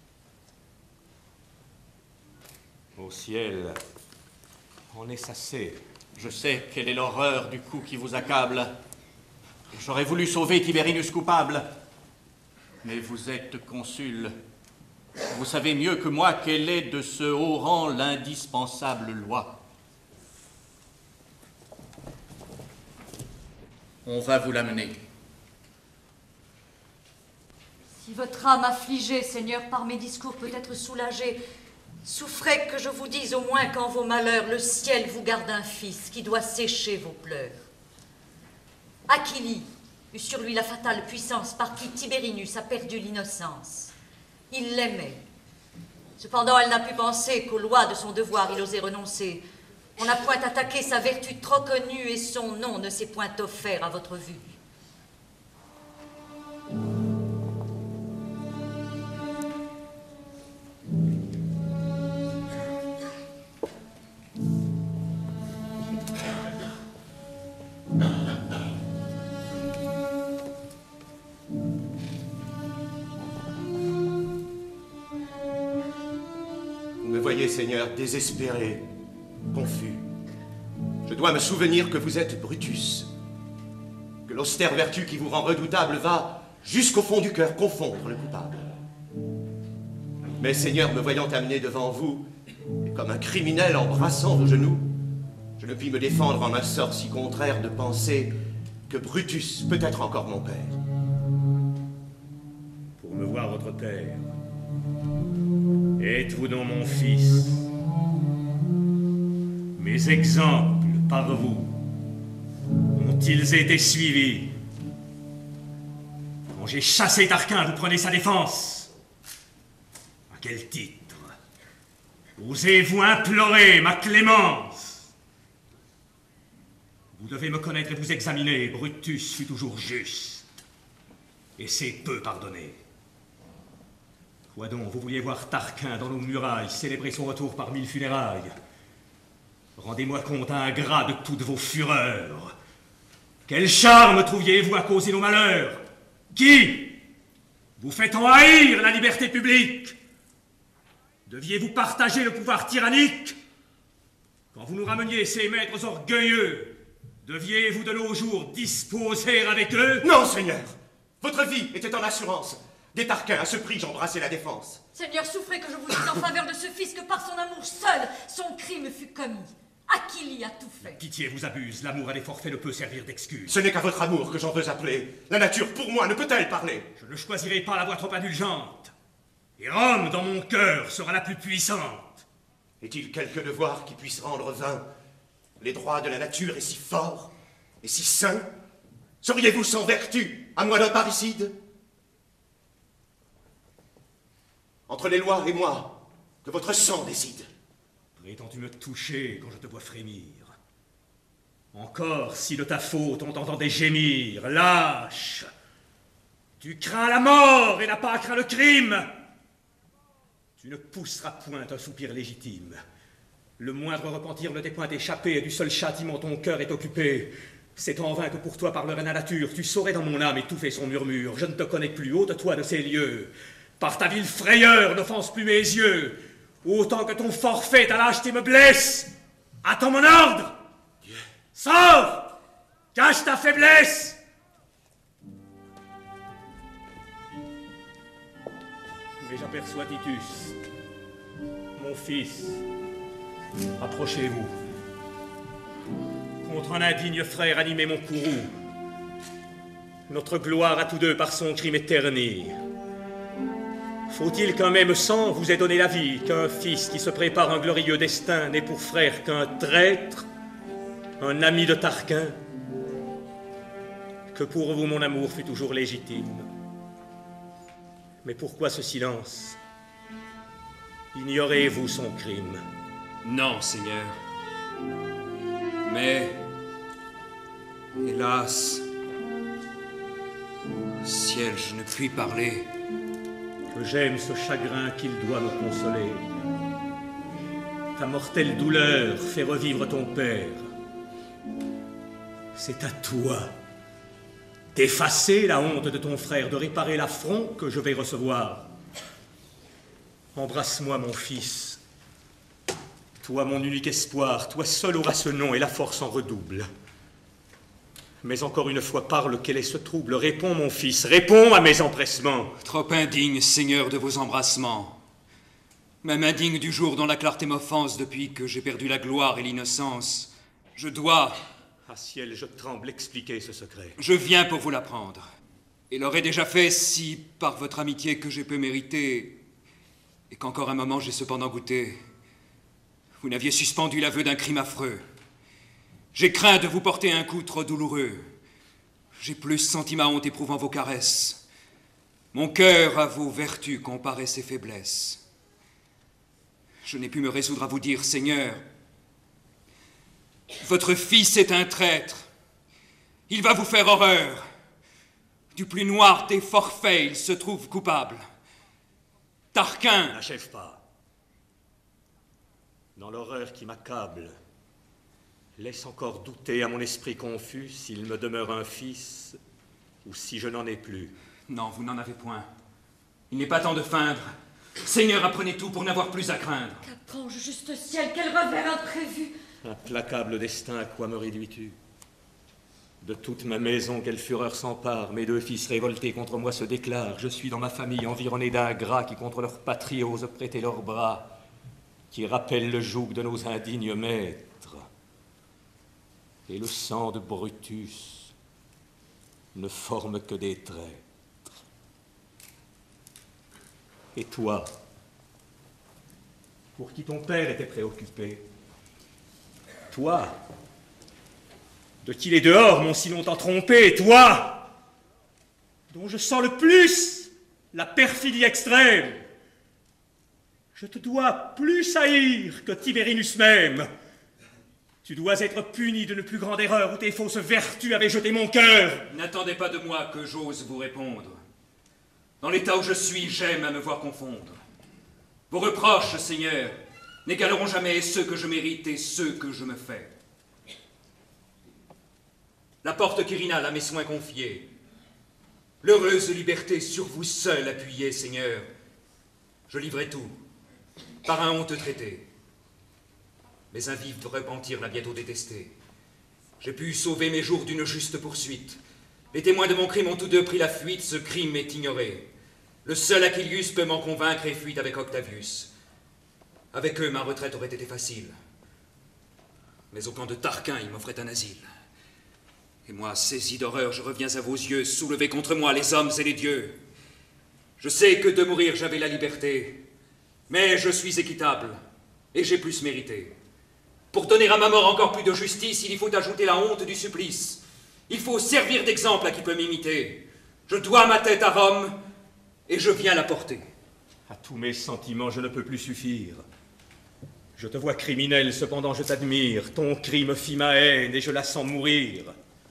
B: Au ciel, en est assez.
C: Je sais quelle est l'horreur du coup qui vous accable. J'aurais voulu sauver Tiberinus coupable. Mais vous êtes consul. Vous savez mieux que moi quelle est de ce haut rang l'indispensable loi.
M: On va vous l'amener.
H: Si votre âme affligée, Seigneur, par mes discours peut être soulagée, souffrez que je vous dise au moins qu'en vos malheurs, le ciel vous garde un fils qui doit sécher vos pleurs. Achille eut sur lui la fatale puissance par qui Tibérinus a perdu l'innocence. Il l'aimait. Cependant, elle n'a pu penser qu'aux lois de son devoir il osait renoncer. On n'a point attaqué sa vertu trop connue et son nom ne s'est point offert à votre vue.
F: Voyez, Seigneur, désespéré, confus. Je dois me souvenir que vous êtes Brutus, que l'austère vertu qui vous rend redoutable va jusqu'au fond du cœur confondre le coupable. Mais, Seigneur, me voyant amené devant vous, et comme un criminel embrassant vos genoux, je ne puis me défendre en un sort si contraire de penser que Brutus peut être encore mon père.
B: Pour me voir votre père, êtes-vous donc mon fils? Mes exemples, par vous, ont-ils été suivis? Quand j'ai chassé Tarquin, vous prenez sa défense. À quel titre? Osez-vous implorer ma clémence? Vous devez me connaître et vous examiner. Brutus fut toujours juste, et c'est peu pardonné. Quoi donc, vous vouliez voir Tarquin dans nos murailles célébrer son retour par 1000 funérailles? Rendez-moi compte ingrat de toutes vos fureurs. Quel charme trouviez-vous à causer nos malheurs? Qui vous fait en haïr la liberté publique? Deviez-vous partager le pouvoir tyrannique? Quand vous nous rameniez ces maîtres orgueilleux, deviez-vous de nos jours disposer avec eux?
F: Non, Seigneur! Votre vie était en assurance. Des Tarquins, à ce prix, j'embrassais la défense.
H: Seigneur, souffrez que je vous dise en faveur de ce fils que par son amour seul, son crime fut commis. Achille a tout fait.
B: Pitié vous abuse, l'amour à des forfaits ne peut servir d'excuse.
F: Ce n'est qu'à votre amour que j'en veux appeler. La nature, pour moi, ne peut-elle parler?
B: Je ne choisirai pas la voie trop indulgente. Et Rome, dans mon cœur, sera la plus puissante.
F: Est-il quelque devoir qui puisse rendre vain les droits de la nature est si forts et si saints? Seriez-vous sans vertu, à moi d'un parricide? Entre les lois et moi, que votre sang décide.
B: Prétends-tu me toucher quand je te vois frémir? Encore, si de ta faute on t'entendait gémir, lâche! Tu crains la mort et n'as pas à craindre le crime! Tu ne pousseras point un soupir légitime. Le moindre repentir ne t'est point échappé et du seul châtiment ton cœur est occupé. C'est en vain que pour toi parlerait la nature. Tu saurais dans mon âme étouffer son murmure. Je ne te connais plus, ôte-toi de ces lieux. Par ta vile frayeur, n'offense plus mes yeux. Autant que ton forfait, ta lâcheté me blesse. Attends mon ordre. Sors! Cache ta faiblesse! Mais j'aperçois Titus, mon fils. Approchez-vous. Contre un indigne frère, animez mon courroux. Notre gloire à tous deux par son crime est ternie. Faut-il qu'un même sang vous ait donné la vie, qu'un fils qui se prépare un glorieux destin n'ait pour frère qu'un traître, un ami de Tarquin? Que pour vous mon amour fut toujours légitime. Mais pourquoi ce silence? Ignorez-vous son crime?
E: Non, Seigneur. Mais, hélas, ciel, je ne puis parler.
B: Que j'aime ce chagrin qu'il doit me consoler. Ta mortelle douleur fait revivre ton père. C'est à toi d'effacer la honte de ton frère, de réparer l'affront que je vais recevoir. Embrasse-moi, mon fils. Toi, mon unique espoir, toi seul auras ce nom et la force en redouble. Mais encore une fois, parle, quel est ce trouble? Réponds, mon fils, réponds à mes empressements.
E: Trop indigne, Seigneur, de vos embrassements. Même indigne du jour dont la clarté m'offense depuis que j'ai perdu la gloire et l'innocence. Je dois,
B: Ah ciel, je tremble, expliquez ce secret.
E: Je viens pour vous l'apprendre. Et l'aurais déjà fait si, par votre amitié que j'ai peu méritée, et qu'encore un moment j'ai cependant goûté, vous n'aviez suspendu l'aveu d'un crime affreux. J'ai craint de vous porter un coup trop douloureux. J'ai plus senti ma honte éprouvant vos caresses. Mon cœur à vos vertus comparait ses faiblesses. Je n'ai pu me résoudre à vous dire, Seigneur, votre fils est un traître. Il va vous faire horreur. Du plus noir des forfaits, il se trouve coupable. Tarquin...
B: N'achève pas. Dans l'horreur qui m'accable, laisse encore douter à mon esprit confus s'il me demeure un fils ou si je n'en ai plus.
E: Non, vous n'en avez point. Il n'est pas temps de feindre. Seigneur, apprenez tout pour n'avoir plus à craindre.
H: Qu'apprends-je, juste ciel, quel revers imprévu!
B: Implacable destin, à quoi me réduis-tu? De toute ma maison, quelle fureur s'empare. Mes deux fils révoltés contre moi se déclarent. Je suis dans ma famille environné d'ingrats qui contre leur patrie osent prêter leurs bras, qui rappellent le joug de nos indignes maîtres. Et le sang de Brutus ne forme que des traîtres. Et toi, pour qui ton père était préoccupé, toi, de qui les dehors m'ont si longtemps trompé, toi, dont je sens le plus la perfidie extrême, je te dois plus haïr que Tiberinus même. Tu dois être puni d'une plus grande erreur où tes fausses vertus avaient jeté mon cœur.
E: N'attendez pas de moi que j'ose vous répondre. Dans l'état où je suis, j'aime à me voir confondre. Vos reproches, Seigneur, n'égaleront jamais ceux que je mérite et ceux que je me fais. La porte Quirinale à mes soins confiée. L'heureuse liberté sur vous seul appuyée, Seigneur. Je livrai tout, par un honteux traité. Mais un vif repentir l'a bientôt détesté. J'ai pu sauver mes jours d'une juste poursuite. Les témoins de mon crime ont tous deux pris la fuite, ce crime est ignoré. Le seul Achillius peut m'en convaincre et fuit avec Octavius. Avec eux, ma retraite aurait été facile. Mais au camp de Tarquin, ils m'offraient un asile. Et moi, saisi d'horreur, je reviens à vos yeux, soulever contre moi les hommes et les dieux. Je sais que de mourir, j'avais la liberté, mais je suis équitable, et j'ai plus mérité. Pour donner à ma mort encore plus de justice, il y faut ajouter la honte du supplice. Il faut servir d'exemple à qui peut m'imiter. Je dois ma tête à Rome, et je viens la porter.
B: À tous mes sentiments, je ne peux plus suffire. Je te vois criminel, cependant je t'admire. Ton crime fit ma haine, et je la sens mourir.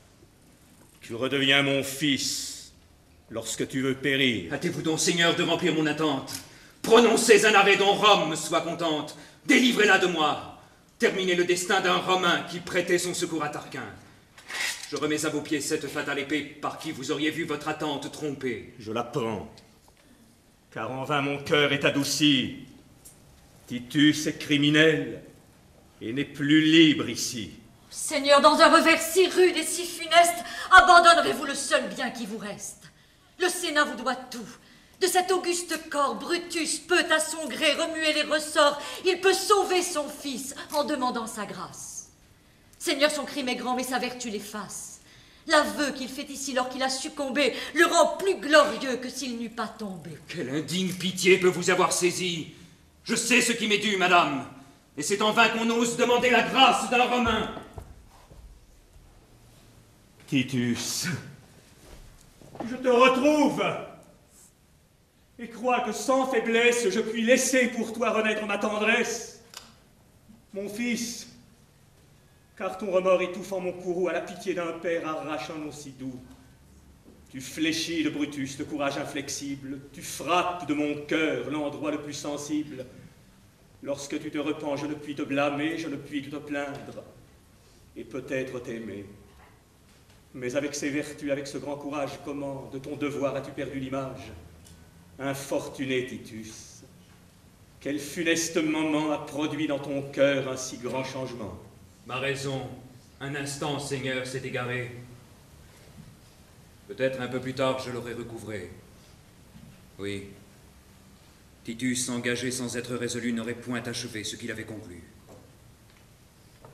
B: Tu redeviens mon fils, lorsque tu veux périr.
E: Hâtez-vous donc, Seigneur, de remplir mon attente. Prononcez un arrêt dont Rome soit contente. Délivrez-la de moi. Terminez le destin d'un Romain qui prêtait son secours à Tarquin. Je remets à vos pieds cette fatale épée par qui vous auriez vu votre attente trompée.
B: Je la prends, car en vain mon cœur est adouci. Titus est criminel et n'est plus libre ici.
H: Seigneur, dans un revers si rude et si funeste, abandonnerez-vous le seul bien qui vous reste? Le Sénat vous doit tout. De cet auguste corps, Brutus peut à son gré remuer les ressorts. Il peut sauver son fils en demandant sa grâce. Seigneur, son crime est grand, mais sa vertu l'efface. L'aveu qu'il fait ici lors qu'il a succombé le rend plus glorieux que s'il n'eût pas tombé.
E: Quelle indigne pitié peut vous avoir saisi? Je sais ce qui m'est dû, madame, et c'est en vain qu'on ose demander la grâce d'un Romain.
B: Titus, je te retrouve et crois que sans faiblesse je puis laisser pour toi renaître ma tendresse. Mon fils, car ton remords étouffant mon courroux à la pitié d'un père arrache un nom si doux. Tu fléchis de Brutus de courage inflexible, tu frappes de mon cœur l'endroit le plus sensible. Lorsque tu te repens, je ne puis te blâmer, je ne puis te plaindre, et peut-être t'aimer. Mais avec ces vertus, avec ce grand courage, comment de ton devoir as-tu perdu l'image? Infortuné Titus, quel funeste moment a produit dans ton cœur un si grand changement?
E: Ma raison, un instant, Seigneur, s'est égarée. Peut-être un peu plus tard, je l'aurais recouvré. Oui, Titus, engagé sans être résolu, n'aurait point achevé ce qu'il avait conclu.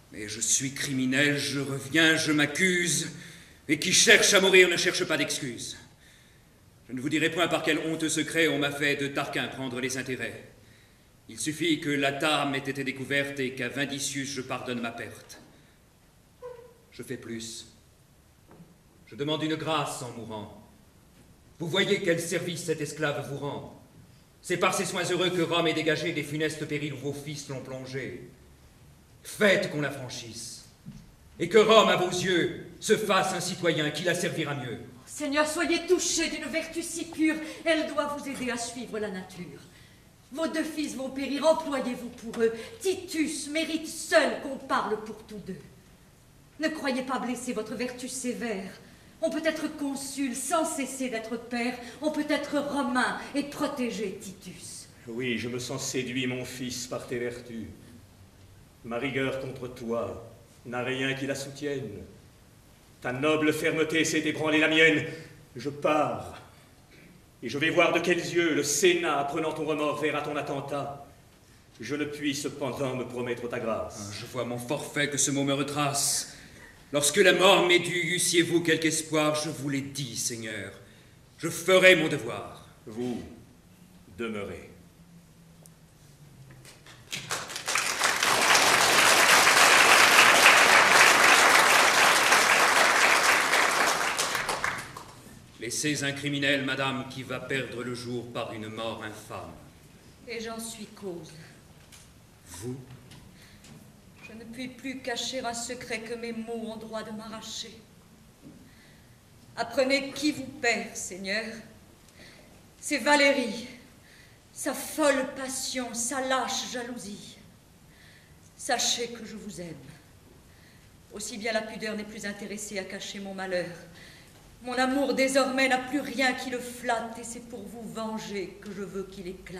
E: Mais je suis criminel, je reviens, je m'accuse, et qui cherche à mourir ne cherche pas d'excuses. Je ne vous dirai point par quel honteux secret on m'a fait de Tarquin prendre les intérêts. Il suffit que la tare m'ait été découverte et qu'à Vindicius je pardonne ma perte. Je fais plus. Je demande une grâce en mourant. Vous voyez quel service cet esclave vous rend. C'est par ces soins heureux que Rome est dégagée des funestes périls où vos fils l'ont plongée. Faites qu'on la franchisse, et que Rome, à vos yeux, se fasse un citoyen qui la servira mieux.
H: Seigneur, soyez touchés d'une vertu si pure, elle doit vous aider à suivre la nature. Vos 2 fils vont périr, employez-vous pour eux. Titus mérite seul qu'on parle pour tous deux. Ne croyez pas blesser votre vertu sévère. On peut être consul sans cesser d'être père, on peut être romain et protéger Titus.
B: Oui, je me sens séduit, mon fils, par tes vertus. Ma rigueur contre toi n'a rien qui la soutienne. Ta noble fermeté s'est ébranlée la mienne. Je pars, et je vais voir de quels yeux le Sénat, apprenant ton remords, verra ton attentat. Je ne puis cependant me promettre ta grâce.
E: Je vois mon forfait que ce mot me retrace. Lorsque la mort m'est due, eussiez-vous quelque espoir, je vous l'ai dit, Seigneur. Je ferai mon devoir.
B: Vous demeurez.
E: Laissez un criminel, madame, qui va perdre le jour par une mort infâme.
H: Et j'en suis cause.
E: Vous?
H: Je ne puis plus cacher un secret que mes mots ont droit de m'arracher. Apprenez qui vous perd, Seigneur. C'est Valérie, sa folle passion, sa lâche jalousie. Sachez que je vous aime. Aussi bien la pudeur n'est plus intéressée à cacher mon malheur. Mon amour désormais n'a plus rien qui le flatte, et c'est pour vous venger que je veux qu'il éclate.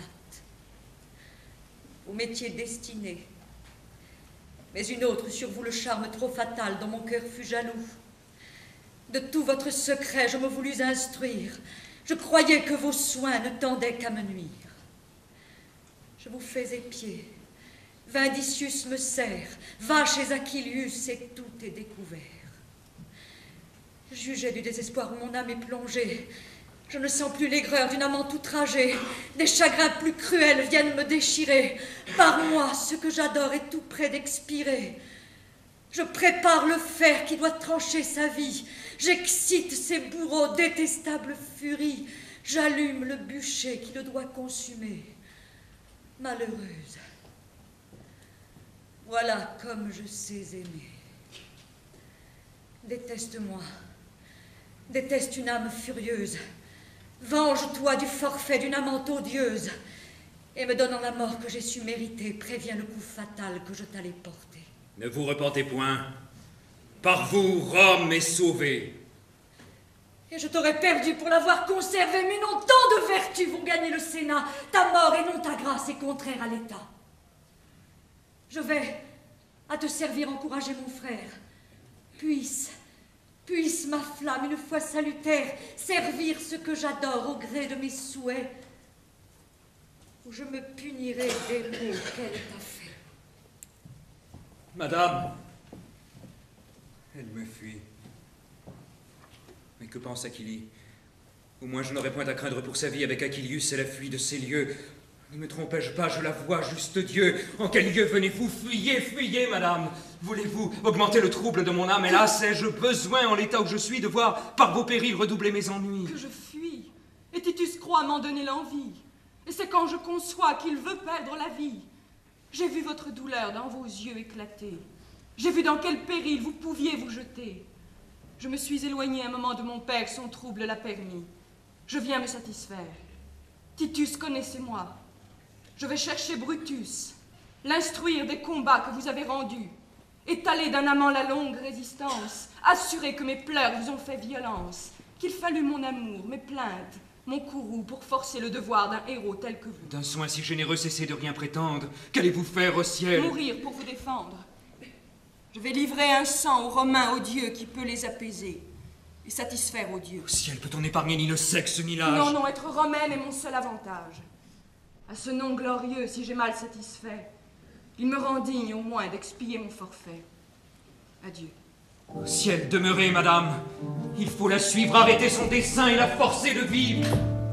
H: Vous m'étiez destiné, mais une autre sur vous le charme trop fatal dont mon cœur fut jaloux. De tout votre secret je me voulus instruire. Je croyais que vos soins ne tendaient qu'à me nuire. Je vous fais épier. Vindicius me sert. Va chez Achillius et tout est découvert. Jugez du désespoir où mon âme est plongée. Je ne sens plus l'aigreur d'une amante outragée. Des chagrins plus cruels viennent me déchirer. Par moi, ce que j'adore est tout près d'expirer. Je prépare le fer qui doit trancher sa vie. J'excite ses bourreaux, détestable furie. J'allume le bûcher qui le doit consumer. Malheureuse, voilà comme je sais aimer. Déteste-moi, déteste une âme furieuse. Venge-toi du forfait d'une amante odieuse. Et me donnant la mort que j'ai su mériter, préviens le coup fatal que je t'allais porter.
E: Ne vous repentez point. Par vous, Rome est sauvée.
H: Et je t'aurais perdu pour l'avoir conservé, mais non, tant de vertus vont gagner le Sénat. Ta mort et non ta grâce est contraire à l'État. Je vais, à te servir, encourager mon frère. Puisse ma flamme, une fois salutaire, servir ce que j'adore au gré de mes souhaits, ou je me punirai des maux qu'elle t'a fait.
E: Madame, elle me fuit. Mais que pense Achille? Au moins je n'aurais point à craindre pour sa vie avec Achillius et la fuite de ces lieux. Ne me trompais-je pas, je la vois, juste Dieu. En quel lieu venez-vous? Fuyez, fuyez, madame. Voulez-vous augmenter le trouble de mon âme? Hélas, ai-je besoin, en l'état où je suis, de voir par vos périls redoubler mes ennuis?
K: Que je fuis, et Titus croit m'en donner l'envie. Et c'est quand je conçois qu'il veut perdre la vie. J'ai vu votre douleur dans vos yeux éclater. J'ai vu dans quel péril vous pouviez vous jeter. Je me suis éloignée un moment de mon père, son trouble l'a permis. Je viens me satisfaire. Titus, connaissez-moi. Je vais chercher Brutus, l'instruire des combats que vous avez rendus, étaler d'un amant la longue résistance, assurer que mes pleurs vous ont fait violence, qu'il fallut mon amour, mes plaintes, mon courroux pour forcer le devoir d'un héros tel que vous.
E: D'un soin si généreux, cessez de rien prétendre. Qu'allez-vous faire au ciel?
K: Mourir pour vous défendre. Je vais livrer un sang aux Romains, aux dieux qui peut les apaiser et satisfaire aux dieux.
E: Au ciel, peut-on épargner ni le sexe ni l'âge?
K: Non, non, être romaine est mon seul avantage. À ce nom glorieux, si j'ai mal satisfait, il me rend digne au moins d'expier mon forfait. Adieu.
E: Si elle demeurait, madame, il faut la suivre, arrêter son dessein et la forcer de vivre.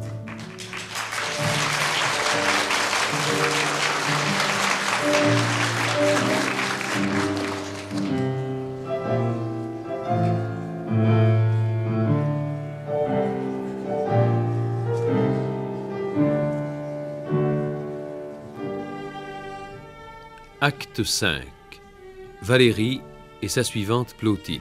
A: Acte 5. Valérie et sa suivante Plotine.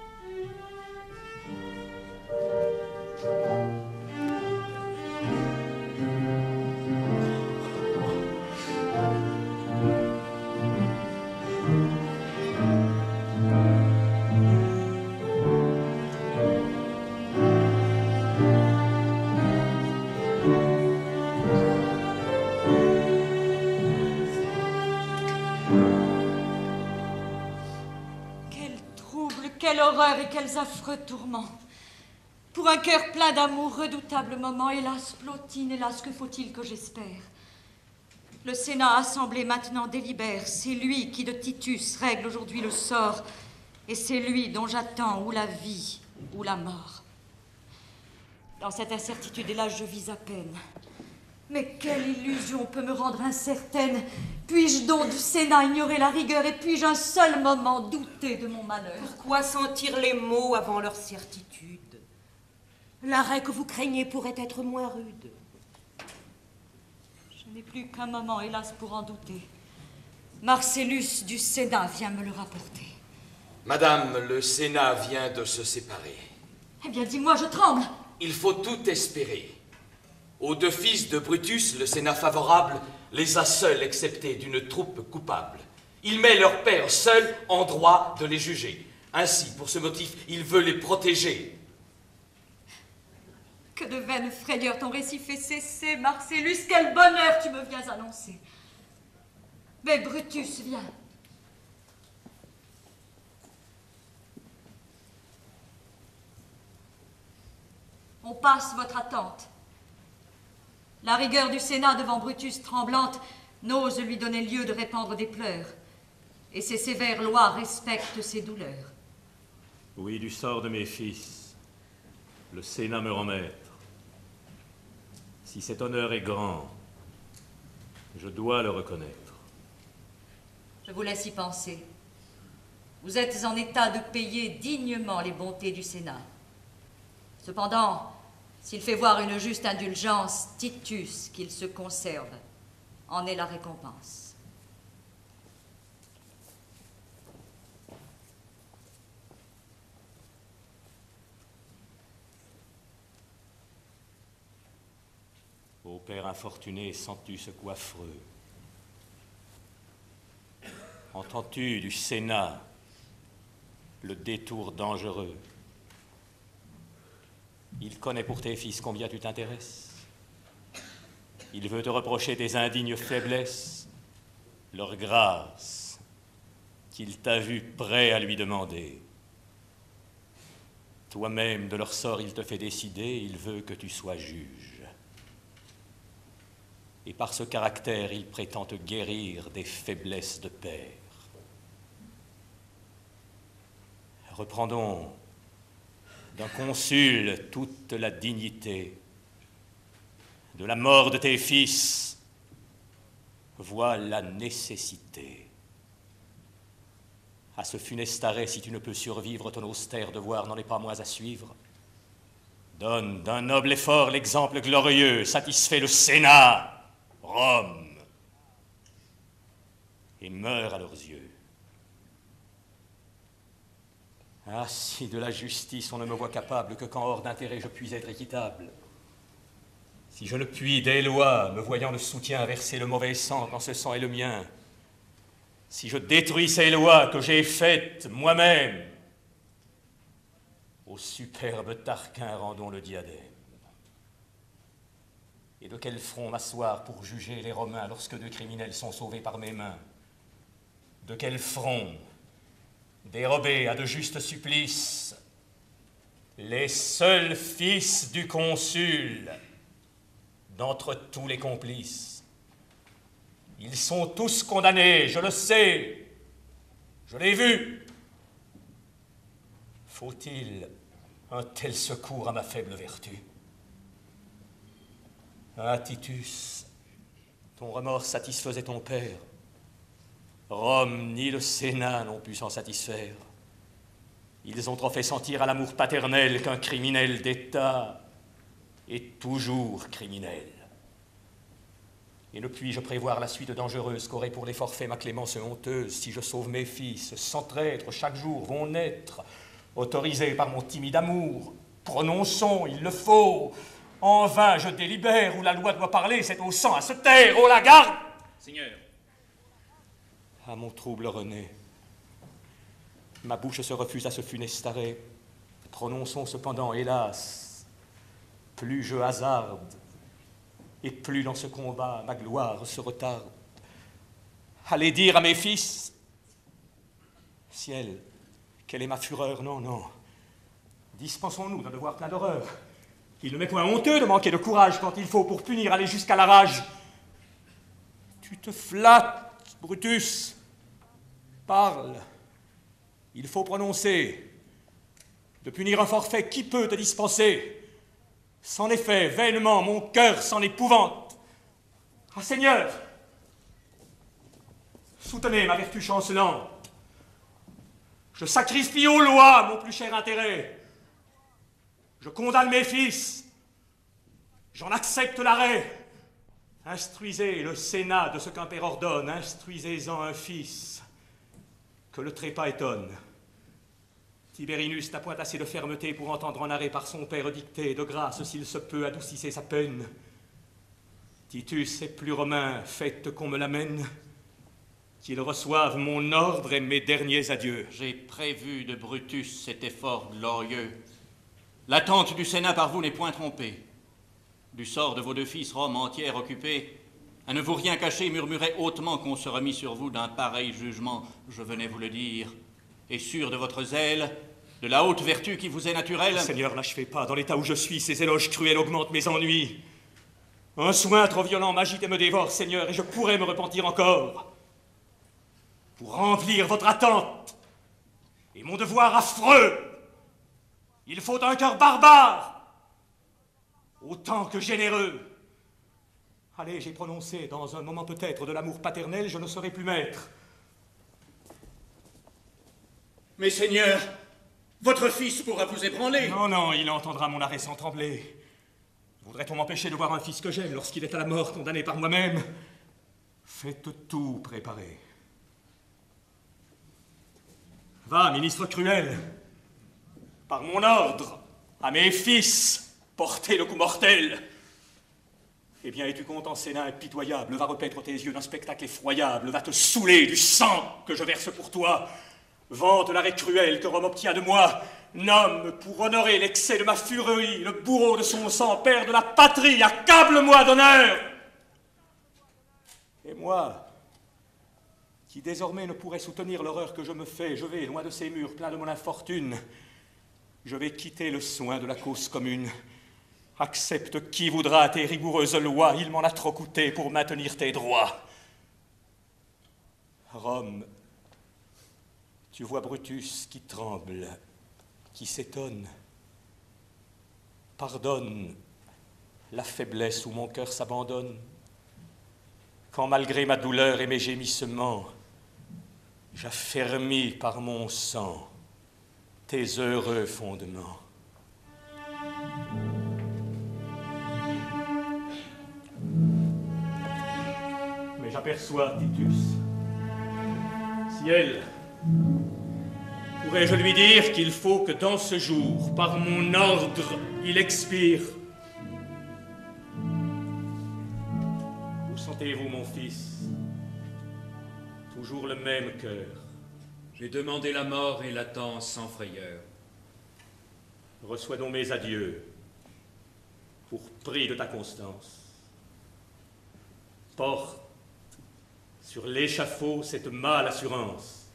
H: Quelle horreur et quels affreux tourments. Pour un cœur plein d'amour, redoutable moment. Hélas, Plotine, hélas, que faut-il que j'espère? Le Sénat assemblé maintenant délibère. C'est lui qui de Titus règle aujourd'hui le sort. Et c'est lui dont j'attends ou la vie ou la mort. Dans cette incertitude, hélas, je vis à peine. Mais quelle illusion peut me rendre incertaine? Puis-je donc du Sénat ignorer la rigueur et puis-je un seul moment douter de mon malheur?
I: Pourquoi sentir les maux avant leur certitude? L'arrêt que vous craignez pourrait être moins rude.
H: Je n'ai plus qu'un moment, hélas, pour en douter. Marcellus du Sénat vient me le rapporter.
G: Madame, le Sénat vient de se séparer.
H: Eh bien, dis-moi, je tremble.
G: Il faut tout espérer. Aux deux fils de Brutus, le Sénat favorable les a seuls exceptés d'une troupe coupable. Il met leur père seul en droit de les juger. Ainsi, pour ce motif, il veut les protéger.
H: Que de vaines frayeurs ton récit fait cesser, Marcellus. Quel bonheur tu me viens annoncer. Mais Brutus, viens. On passe votre attente. La rigueur du Sénat devant Brutus tremblante n'ose lui donner lieu de répandre des pleurs, et ses sévères lois respectent ses douleurs.
B: Oui, du sort de mes fils, le Sénat me rend maître. Si cet honneur est grand, je dois le reconnaître.
H: Je vous laisse y penser. Vous êtes en état de payer dignement les bontés du Sénat. Cependant, s'il fait voir une juste indulgence, Titus, qu'il se conserve, en est la récompense.
B: Ô père infortuné, sens-tu ce coup affreux? Entends-tu du Sénat le détour dangereux? Il connaît pour tes fils combien tu t'intéresses. Il veut te reprocher tes indignes faiblesses, leur grâce qu'il t'a vu prêt à lui demander. Toi-même, de leur sort, il te fait décider, il veut que tu sois juge. Et par ce caractère, il prétend te guérir des faiblesses de père. Reprendons d'un consul toute la dignité. De la mort de tes fils, vois la nécessité. À ce funeste arrêt, si tu ne peux survivre, ton austère devoir n'en est pas moins à suivre. Donne d'un noble effort l'exemple glorieux, satisfait le Sénat, Rome, et meurs à leurs yeux. Ah, si de la justice on ne me voit capable que quand hors d'intérêt je puis être équitable. Si je ne puis des lois, me voyant le soutien verser le mauvais sang quand ce sang est le mien, si je détruis ces lois que j'ai faites moi-même, au superbe Tarquin rendons le diadème. Et de quel front m'asseoir pour juger les Romains lorsque deux criminels sont sauvés par mes mains? De quel front dérober à de justes supplices les seuls fils du consul d'entre tous les complices? Ils sont tous condamnés, je le sais, je l'ai vu. Faut-il un tel secours à ma faible vertu? Ah, Titus, ton remords satisfaisait ton père. Rome ni le Sénat n'ont pu s'en satisfaire. Ils ont trop fait sentir à l'amour paternel qu'un criminel d'État est toujours criminel. Et ne puis-je prévoir la suite dangereuse qu'aurait pour les forfaits ma clémence honteuse si je sauve mes fils, sans traître, chaque jour vont naître, autorisés par mon timide amour? Prononçons, il le faut. En vain je délibère, où la loi doit parler, c'est au sang à se taire, oh la garde!
C: Seigneur.
B: À mon trouble renaît. Ma bouche se refuse à ce funeste arrêt. Prononçons cependant, hélas, plus je hasarde, et plus dans ce combat ma gloire se retarde. Allez dire à mes fils, ciel, quelle est ma fureur? Non, non. Dispensons-nous d'un devoir plein d'horreur. Il ne m'est point honteux de manquer de courage quand il faut pour punir aller jusqu'à la rage. Tu te flattes, Brutus. Parle. Il faut prononcer. De punir un forfait, qui peut te dispenser? C'en est fait, vainement, mon cœur s'en épouvante. Ah, Seigneur, soutenez ma vertu chancelante. Je sacrifie aux lois mon plus cher intérêt. Je condamne mes fils. J'en accepte l'arrêt. Instruisez le Sénat de ce qu'un père ordonne. Instruisez-en un fils. Que le trépas étonne. Tiberinus n'a point assez de fermeté pour entendre un arrêt par son père dicté. De grâce, s'il se peut, adoucissez sa peine. Titus est plus romain, faites qu'on me l'amène. Qu'il reçoive mon ordre et mes derniers adieux.
C: J'ai prévu de Brutus cet effort glorieux. L'attente du Sénat par vous n'est point trompée. Du sort de vos deux fils, Rome entière occupée, à ne vous rien cacher, murmurait hautement qu'on se remit sur vous d'un pareil jugement, je venais vous le dire, et sûr de votre zèle, de la haute vertu qui vous est naturelle.
B: Seigneur, n'achevez pas, dans l'état où je suis, ces éloges cruels augmentent mes ennuis. Un soin trop violent m'agite et me dévore, Seigneur, et je pourrais me repentir encore. Pour remplir votre attente et mon devoir affreux, il faut un cœur barbare, autant que généreux. Allez, j'ai prononcé, dans un moment peut-être de l'amour paternel, je ne serai plus maître.
C: Mais Seigneur, votre fils pourra vous ébranler.
B: Non, non, il entendra mon arrêt sans trembler. Voudrait-on m'empêcher de voir un fils que j'aime lorsqu'il est à la mort, condamné par moi-même? Faites tout préparer. Va, ministre cruel, par mon ordre, à mes fils, portez le coup mortel. Eh bien, es-tu content, Sénat impitoyable, va repaître tes yeux d'un spectacle effroyable, va te saouler du sang que je verse pour toi. Vante l'arrêt cruel que Rome obtient de moi. Nomme, pour honorer l'excès de ma furie, le bourreau de son sang, père de la patrie, accable-moi d'honneur. Et moi, qui désormais ne pourrais soutenir l'horreur que je me fais, je vais, loin de ces murs, plein de mon infortune, je vais quitter le soin de la cause commune. Accepte qui voudra tes rigoureuses lois, il m'en a trop coûté pour maintenir tes droits. Rome, tu vois Brutus qui tremble, qui s'étonne. Pardonne la faiblesse où mon cœur s'abandonne, quand malgré ma douleur et mes gémissements, j'affermis par mon sang tes heureux fondements. Mais j'aperçois Titus. Ciel, pourrais-je lui dire qu'il faut que dans ce jour, par mon ordre, il expire? Où sentez-vous, mon fils? Toujours le même cœur.
E: J'ai demandé la mort et l'attends sans frayeur.
B: Reçois donc mes adieux, pour prix de ta constance. Porte sur l'échafaud cette mâle assurance.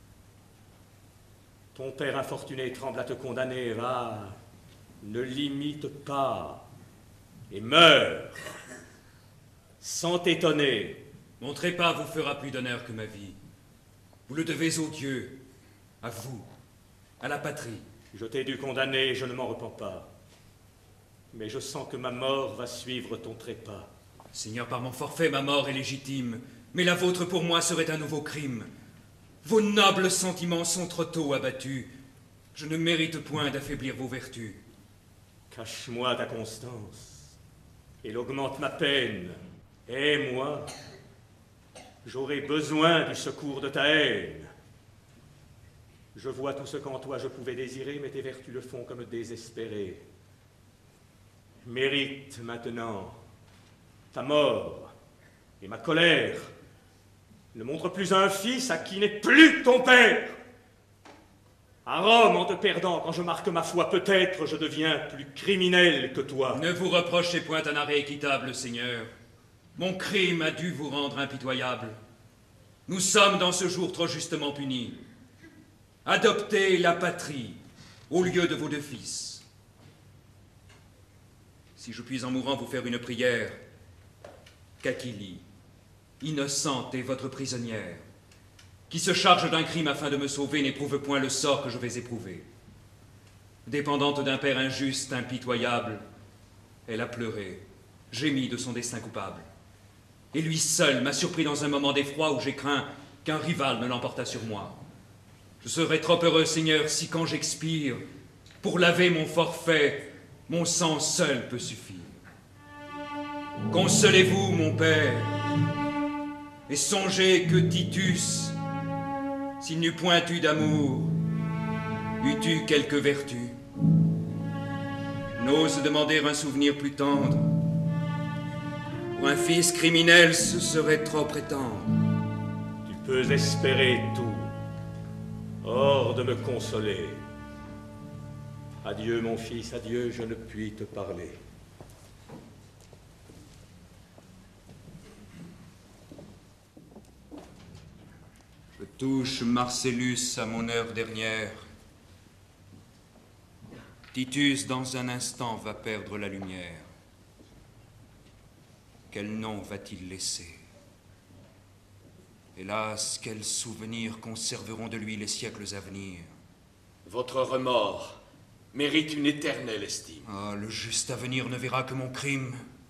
B: Ton père infortuné tremble à te condamner, va, ne l'imite pas, et meurs, sans t'étonner.
E: Mon trépas vous fera plus d'honneur que ma vie. Vous le devez aux dieux, à vous, à la patrie.
B: Je t'ai dû condamner et je ne m'en repens pas. Mais je sens que ma mort va suivre ton trépas.
E: Seigneur, par mon forfait, ma mort est légitime, mais la vôtre pour moi serait un nouveau crime. Vos nobles sentiments sont trop tôt abattus. Je ne mérite point d'affaiblir vos vertus.
B: Cache-moi ta constance. Elle augmente ma peine. Et moi, j'aurai besoin du secours de ta haine. Je vois tout ce qu'en toi je pouvais désirer, mais tes vertus le font comme désespéré. Mérite maintenant ta mort et ma colère. Ne montre plus un fils à qui n'est plus ton père. À Rome, en te perdant, quand je marque ma foi, peut-être je deviens plus criminel que toi.
E: Ne vous reprochez point un arrêt équitable, Seigneur. Mon crime a dû vous rendre impitoyable. Nous sommes dans ce jour trop justement punis. Adoptez la patrie au lieu de vos deux fils. Si je puis en mourant vous faire une prière, qu'Aquilie, innocente et votre prisonnière, qui se charge d'un crime afin de me sauver, n'éprouve point le sort que je vais éprouver. Dépendante d'un père injuste, impitoyable, elle a pleuré, gémi de son destin coupable. Et lui seul m'a surpris dans un moment d'effroi où j'ai craint qu'un rival ne l'emportât sur moi. Je serais trop heureux, Seigneur, si quand j'expire, pour laver mon forfait, mon sang seul peut suffire. Consolez-vous, mon père, et songez que Titus, s'il n'eût point eu d'amour, eût eu quelque vertu. N'ose demander un souvenir plus tendre. Pour un fils criminel, ce serait trop prétendre.
B: Tu peux espérer tout, hors de me consoler. Adieu, mon fils, adieu, je ne puis te parler.
E: Je touche Marcellus à mon heure dernière. Titus, dans un instant, va perdre la lumière. Quel nom va-t-il laisser? Hélas, quels souvenirs conserveront de lui les siècles à venir?
G: Votre remords mérite une éternelle estime.
E: Ah, le juste avenir ne verra que mon crime.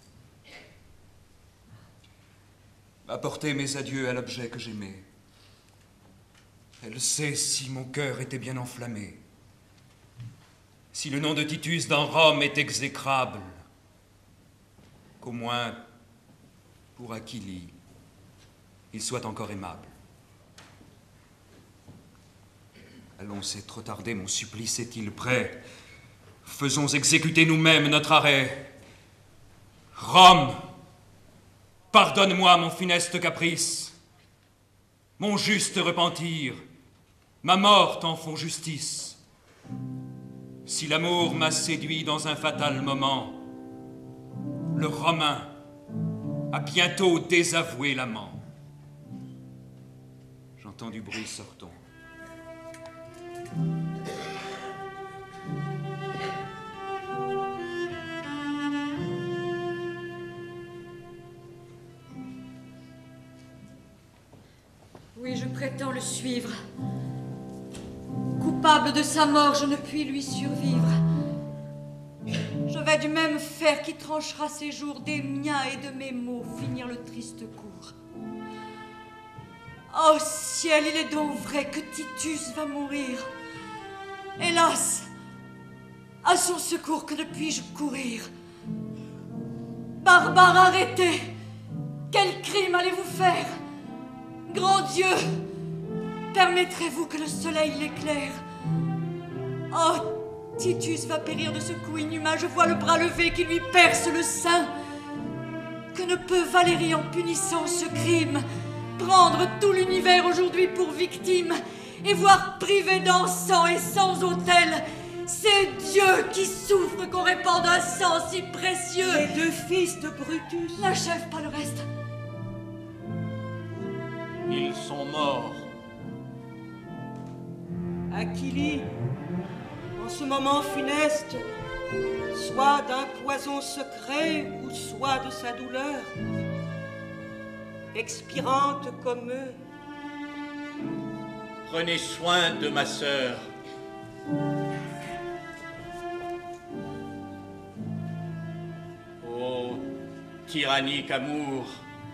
E: Apportez mes adieux à l'objet que j'aimais. Elle sait si mon cœur était bien enflammé. Si le nom de Titus dans Rome est exécrable, qu'au moins, pour Aquilie, il soit encore aimable. Allons, c'est trop tardé, mon supplice est-il prêt? Faisons exécuter nous-mêmes notre arrêt. Rome, pardonne-moi mon funeste caprice, mon juste repentir, ma mort t'en font justice. Si l'amour m'a séduit dans un fatal moment, le Romain a bientôt désavoué l'amant. J'entends du bruit, sortons.
H: Oui, je prétends le suivre. Coupable de sa mort, je ne puis lui survivre. Je vais du même fer qui tranchera ses jours, des miens et de mes maux, finir le triste cours. Oh ciel, il est donc vrai que Titus va mourir. Hélas, à son secours, que ne puis-je courir? Barbares, arrêtez! Quel crime allez-vous faire? Grand Dieu, permettrez-vous que le soleil l'éclaire? Oh, Titus va périr de ce coup inhumain, je vois le bras levé qui lui perce le sein. Que ne peut Valérie, en punissant ce crime, prendre tout l'univers aujourd'hui pour victime et voir privé d'encens et sans autel ces dieux qui souffrent qu'on répande un sang si précieux?
I: Les deux fils de Brutus.
H: N'achève pas le reste.
C: Ils sont morts.
I: Aquilie, en ce moment funeste, soit d'un poison secret ou soit de sa douleur, expirante comme eux.
C: Prenez soin de ma sœur. tyrannique amour.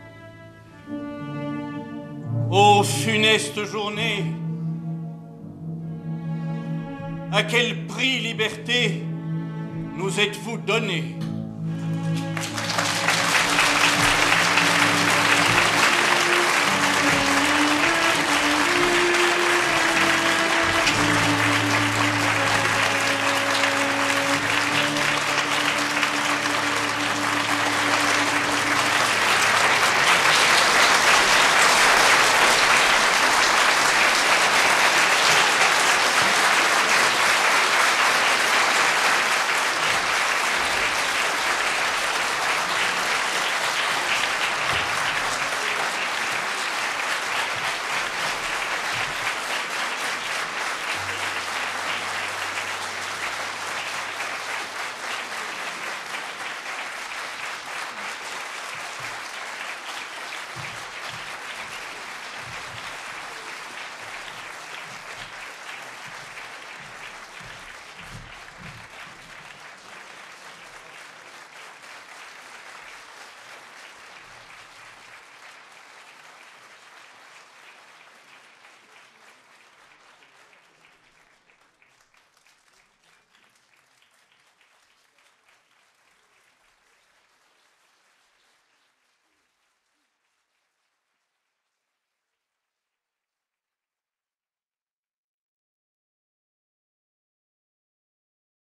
C: Ô funeste journée, à quel prix, liberté, nous êtes-vous donnés?